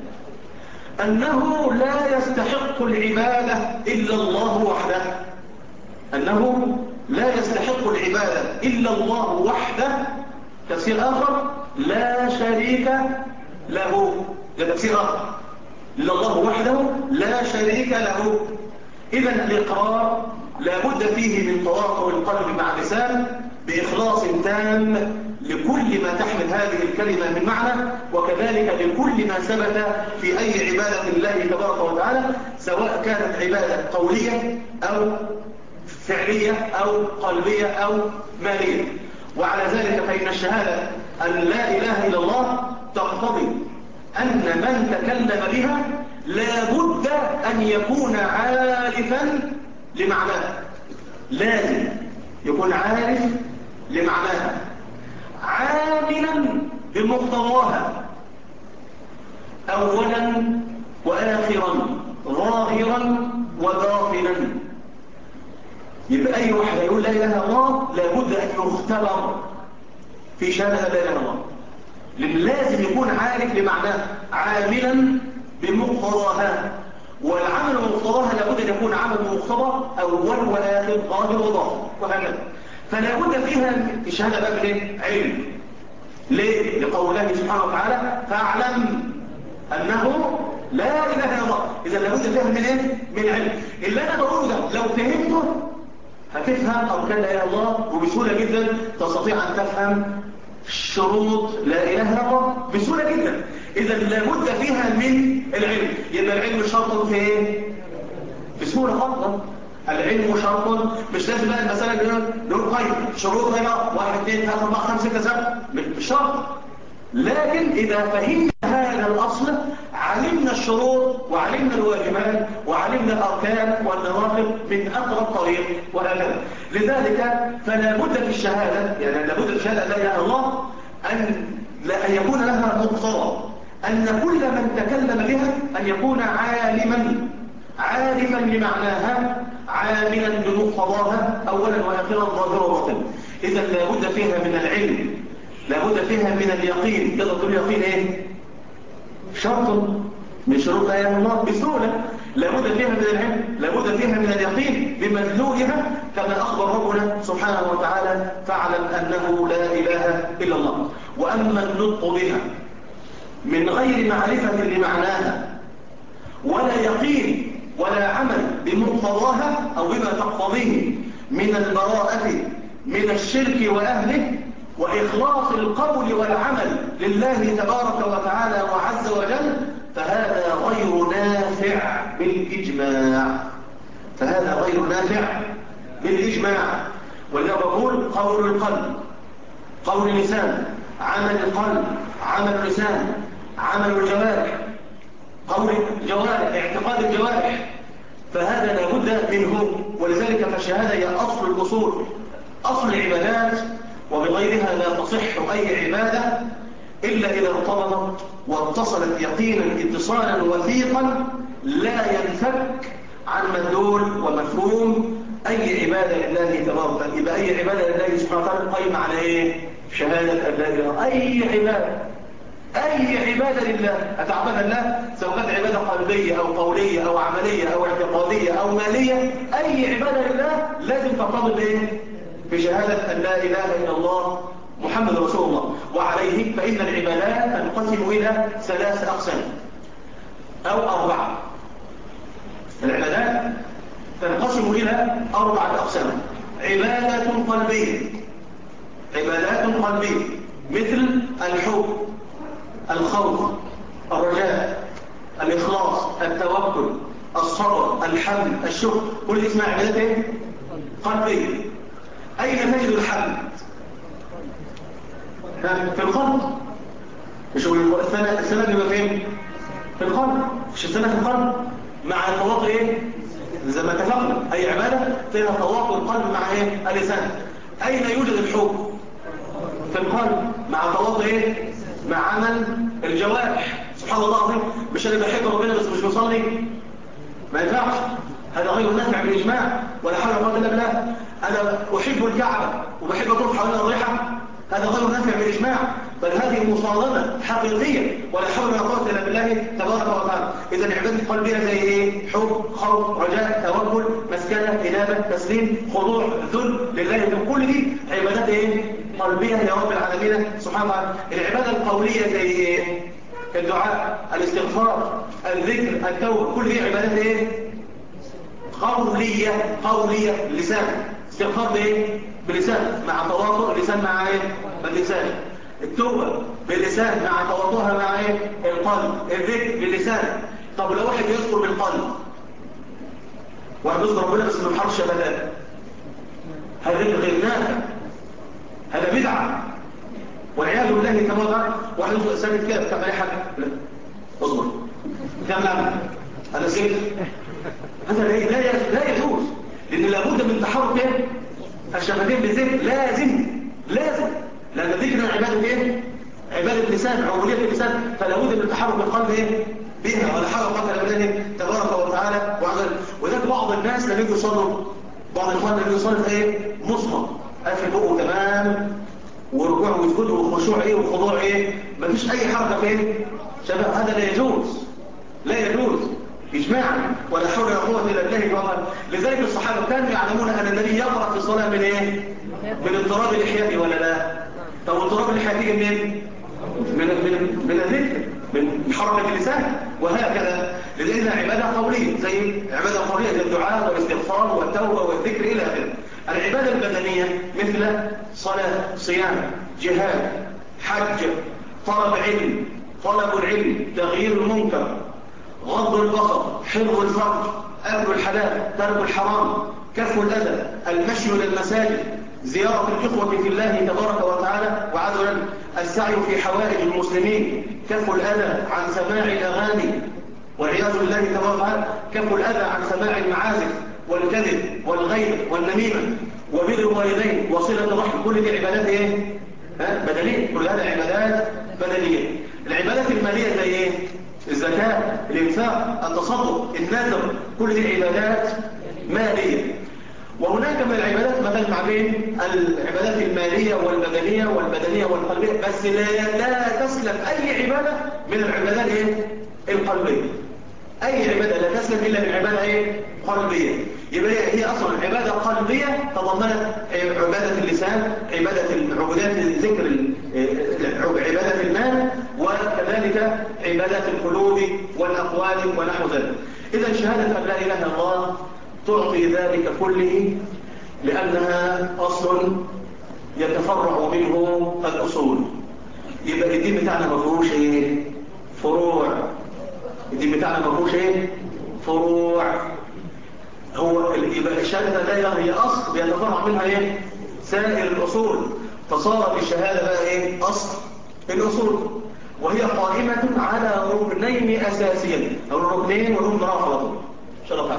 أنه لا يستحق العبادة إلا الله وحده. أنه لا يستحق العبادة إلا الله وحده. تفسير آخر لا شريك له، ده تفسير آخر. إلا الله وحده لا شريك له. إذا الإقرار لابد فيه من تواطؤ القلب مع اللسان بإخلاص تام لكل ما تحمل هذه الكلمة من معنى، وكذلك لكل ما ثبت في أي عبادة لله تبارك وتعالى، سواء كانت عبادة قولية أو فعلية أو قلبية أو مالية. وعلى ذلك فإن الشهادة أن لا إله إلا الله تقتضي أن من تكلم بها لابد أن يكون عارفا لمعناها. لازم يكون عارف لمعناها، عاملا بمقتضاها أولا وآخرا، ظاهرا وباطنا. يبقى أي واحد يقول لا إله إلا الله لابد أن يختبر في شهادة لا إله إلا الله، لأن لازم يكون عارف لمعناه، عاملا بمقتضاها. والعمل بمقتضاها لابد أن يكون عمل بمقتضى أول وآخر، ظاهر وباطن، وهكذا. فلا بد فيها الشهادة بقى بالايه؟ علم. ليه؟ لقوله سبحانه وتعالى فاعلم أنه لا إله إلا الله. إذا لابد فهم من إيه؟ من علم. اللي أنا بقوله ده لو فهمته هتفهم أركان لا إله إلا الله، وبسهولة جدا تستطيع أن تفهم شروط لا إله إلا الله بسهولة جدا. إذا لابد فيها من العلم. يبقى العلم شرط في إيه؟ بسهولة خالص. العلم شرط، مش لازم بقى المسألة نقول طيب شروط هنا 1 2 3 4 5 6 7 مش شرط. لكن إذا فهمنا هذا الأصل علمنا الشروط وعلمنا الواجبات وعلمنا الأركان والنواقض من أقرب طريق وهكذا. لذلك فلا بد في الشهادة، يعني لا بد في الشهادة لا إله إلا الله أن يكون لها مقتضى، أن كل من تكلم بها أن يكون عالما لمعناها، عاملا بمقتضاها أولا وآخرا ظاهرا وباطنا. إذا لا بد فيها من العلم، لا بد فيها من اليقين. تقدر تقول اليقين ايه؟ شرط من شروط لا اله الا الله بسهوله. لا بد فيها من العلم، لا بد فيها من اليقين بمدلولها، كما اخبر ربنا سبحانه وتعالى فاعلم انه لا اله الا الله. واما النطق بها من غير معرفه لمعناها ولا يقين ولا عمل بمقتضاها او بما تقتضيه من البراءه من الشرك واهله وإخلاص القول والعمل لله تبارك وتعالى وعز وجل، فهذا غير نافع بالإجماع. فهذا غير نافع بالإجماع. ولذا بقول قول القلب، قول اللسان، عمل القلب، عمل اللسان، عمل الجوارح، قول الجوارح، اعتقاد الجوارح، فهذا لا بد منه. ولذلك فالشهادة هي أصل الأصول، أصل العبادات، وبغيرها لا تصح أي عبادة إلا إذا ارتبطت واتصلت يقينا اتصالا وثيقا لا ينفك عن مدلول ومفهوم أي عبادة لله تبارك وتعالى. يبقى أي عبادة لله سبحانه وتعالى قائمة على إيه؟ شهادة أن لا إله. أي عبادة لله أتعبد الله، سواء كانت عبادة قلبية أو قولية أو عملية أو اعتقادية أو مالية، أي عبادة لله لازم ترتبط بإيه؟ بشهادة أن لا إله إلا الله محمد رسول الله. وعليه فإن العبادات تنقسم إلى 3 أقسام أو 4. العبادات تنقسم إلى 4 أقسام. عبادات قلبية، عبادات قلبية مثل الحب، الخوف، الرجاء، الإخلاص، التوكل، الصبر، الحمد، الشكر، كل اسمها عبادات ايه؟ قلبية. أين تجد الحمد؟ في القلب. مش السنة بيبقى فين؟ في القلب. مش السنة في القلب مع تواطؤ ايه؟ زي ما اتفقنا أي عبادة فيها تواطؤ القلب مع ايه؟ اللسان. أين يوجد الحب؟ في القلب مع تواطؤ ايه؟ مع عمل الجوارح. سبحان الله العظيم، مش انا بحب ربنا بس مش بصلي، ما ينفعش. هذا غير نافع بالاجماع، ولا حول ولا قوه الا بالله. انا احب الكعبه وبحب اطوف حول الاضرحه، هذا غير نافع بالاجماع، بل هذه مصادمه حقيقيه، ولا حول ولا قوه الا بالله تبارك وتعالى. اذا العبادات القلبيه زي ايه؟ حب، خوف، رجاء، توكل، مسكنه، انابه، تسليم، خضوع، ذل لله. كل دي عبادات ايه؟ قلبية لرب العالمين سبحانه وتعالى. العبادة القولية زي ايه؟ الدعاء، الاستغفار، الذكر، التوبة، كل دي عبادات ايه؟ قولية اللسان. استغفار بايه؟ بلسان مع تواطؤ اللسان مع ايه؟ باللسان. التوبة باللسان مع تواطؤها مع ايه؟ القلب. الذكر باللسان. طب لو واحد يذكر بالقلب، واحد يذكر ربنا بس ما بيحرش شهادات، هذا غير نافع، هذا بدعة والعياذ بالله تبارك. واحد يقول سامي كده بتعمل اي حاجه؟ لا اصبر تعمل عمل انا سيف. هذا لا يجوز، لان لابد من تحرك ايه؟ الشفتين بالذكر. لازم لان ذكر عباده ايه؟ عباده لسان، عبوديه اللسان، فلا بد من تحرك القلب ايه؟ بها، ولا حول ولا قوه الا بالله تبارك وتعالى. وذلك بعض الناس لما يجوا يصلوا، بعض الاخوان لما يصلوا ايه؟ مصمم قافل بقه تمام، وركوع وسجود وخشوع ايه وخضوع ايه، مفيش اي حركه فين شباب. هذا لا يجوز اجماعا، ولا حول ولا قوه الا بالله. لذلك الصحابه كانوا يعلمون ان النبي يقرا في الصلاه من ايه؟ من اضطراب الاحياء ولا لا؟ طب التراب اللي هتيجي منين؟ من الذكر، من حركة اللسان، وهكذا. لأنها عبادة قولية، زي عبادة قولية زي الدعاء والاستغفار والتوبة والذكر إلى آخره. العبادة البدنية مثل صلاة، صيام، جهاد، حج، طلب علم، طلب العلم، تغيير المنكر، غض البصر، حفظ الفرج، أكل الحلال، ترك الحرام، كف الأذى، المشي إلى المساجد، زيارة الإخوة في الله تبارك وتعالى وعز وجل، السعي في حوائج المسلمين، كف الأذى عن سماع الأغاني والعياذ بالله تبارك وتعالى، كف الأذى عن سماع المعازف والكذب والغيب والنميمة، وبر الوالدين وصلة الرحم. كل دي عبادات ايه؟ بدنية. كل هذا عبادات بدنية. العبادات المالية زي ايه؟ الزكاة، الإنفاق، التصدق، النذر، كل دي عبادات مالية. وهناك من العبادات مثلا مع بين العبادات المالية والبدنية والقلبية، بس لا تسلم أي عبادة من العبادات ايه؟ القلبية. أي عبادة لا تسلم إلا من عبادة ايه؟ قلبية. يبقى هي أصلا عبادة قلبية تضمنت عبادة اللسان، عبادات الذكر، عبادة المال، وكذلك عبادة القلوب والأقوال ونحو ذلك. إذا شهادة أن لا إله إلا الله تعطي ذلك كله، لأنها أصل يتفرع منه الأصول. يبقى الدين بتاعنا ما فيهوش ايه؟ فروع. الدين بتاعنا ما فيهوش ايه؟ فروع. هو يبقى الشهادة لا إله هي أصل بيتفرع منها ايه؟ سائر الأصول. فصار الشهادة بقى ايه؟ أصل الأصول، وهي قائمة على ركنين أساسيين، أو الركنين ونقوم رافضة شرفا.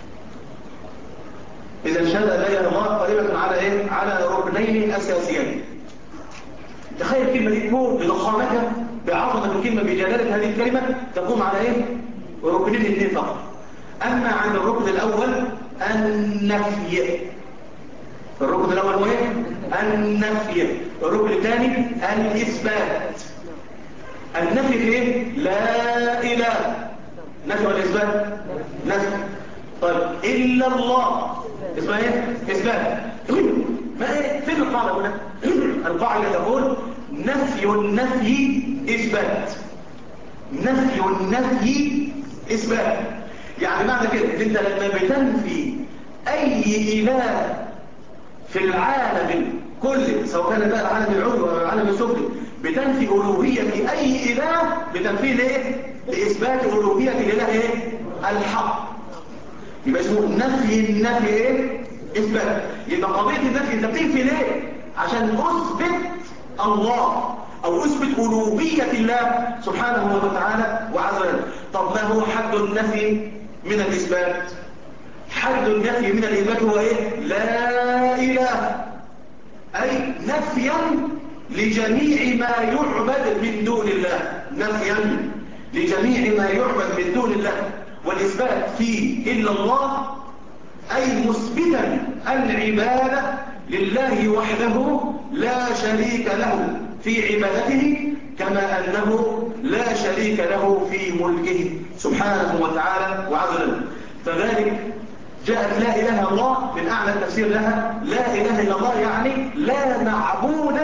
إذا الشهادة لا إله إلا الله قائمة على ايه؟ على ركنين أساسيين. تخيل الكلمة دي تكون بضخامتها، بعظمة الكلمة، بجلالة هذه الكلمة، تقوم على ايه؟ ركنين اثنين فقط. أما عن الركن الأول النفي. الركن الأول هو ايه؟ النفي. الركن الثاني الإثبات. النفي ايه؟ لا إله. نفي ولا إثبات؟ نفي. طيب إلا الله اسمها ايه؟ إثبات. ما ايه؟ فين القاعدة هنا؟ القاعدة تقول نفي النفي إثبات. نفي النفي إثبات. يعني معنى كده انت لما بتنفي أي إله في العالم كله، سواء كان بقى العالم العلوي أو العالم السفلي، بتنفي ألوهية أي إله، بتنفيه ليه؟ لإثبات ألوهية الإله ايه؟ الحق. يبقى اسمه نفي النفي ايه؟ إثبات. يبقى قضية النفي انت بتنفي ليه؟ عشان أثبت الله أو أثبت ألوهية الله سبحانه وتعالى وعز وجل. طب ما هو حد النفي من الإثبات؟ حد النفي من الإثبات هو إيه؟ لا إله، أي نفيا لجميع ما يعبد من دون الله. نفيا لجميع ما يعبد من دون الله. والإثبات فيه إلا الله، أي مثبتا العبادة لله وحده لا شريك له في عبادته، كما أنه لا شريك له في ملكه سبحانه وتعالى وعز وجل. فذلك جاءت لا إله إلا الله من أعلى التفسير لها. لا إله إلا الله يعني لا معبود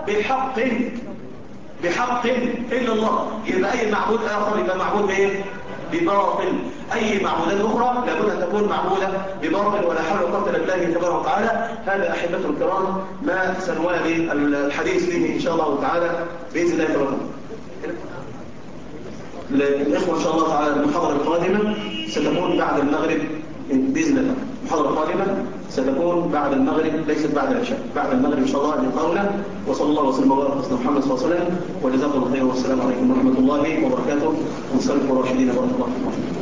بحق إلا الله. يبقى أي معبود آخر يبقى معبود إيه؟ بباطل. أي معبودات أخرى لابد أن تكون معبودة بباطل، ولا حول ولا قوة إلا بالله تبارك وتعالى. هذا أحبة الكرام ما سنوالي الحديث فيه إن شاء الله تعالى بإذن الله تبارك. الإخوة إن شاء الله تعالى المحاضرة القادمة ستكون بعد المغرب بإذن الله. المحاضرة القادمة ستكون بعد المغرب، ليست بعد العشاء، بعد المغرب إن شاء الله لقاؤنا. وصلى الله وسلم وبارك على محمد صلى الله عليه وسلم، وجزاكم الله خيرا، والسلام عليكم ورحمة الله وبركاته. وانصرفوا راشدين بارك الله فيكم.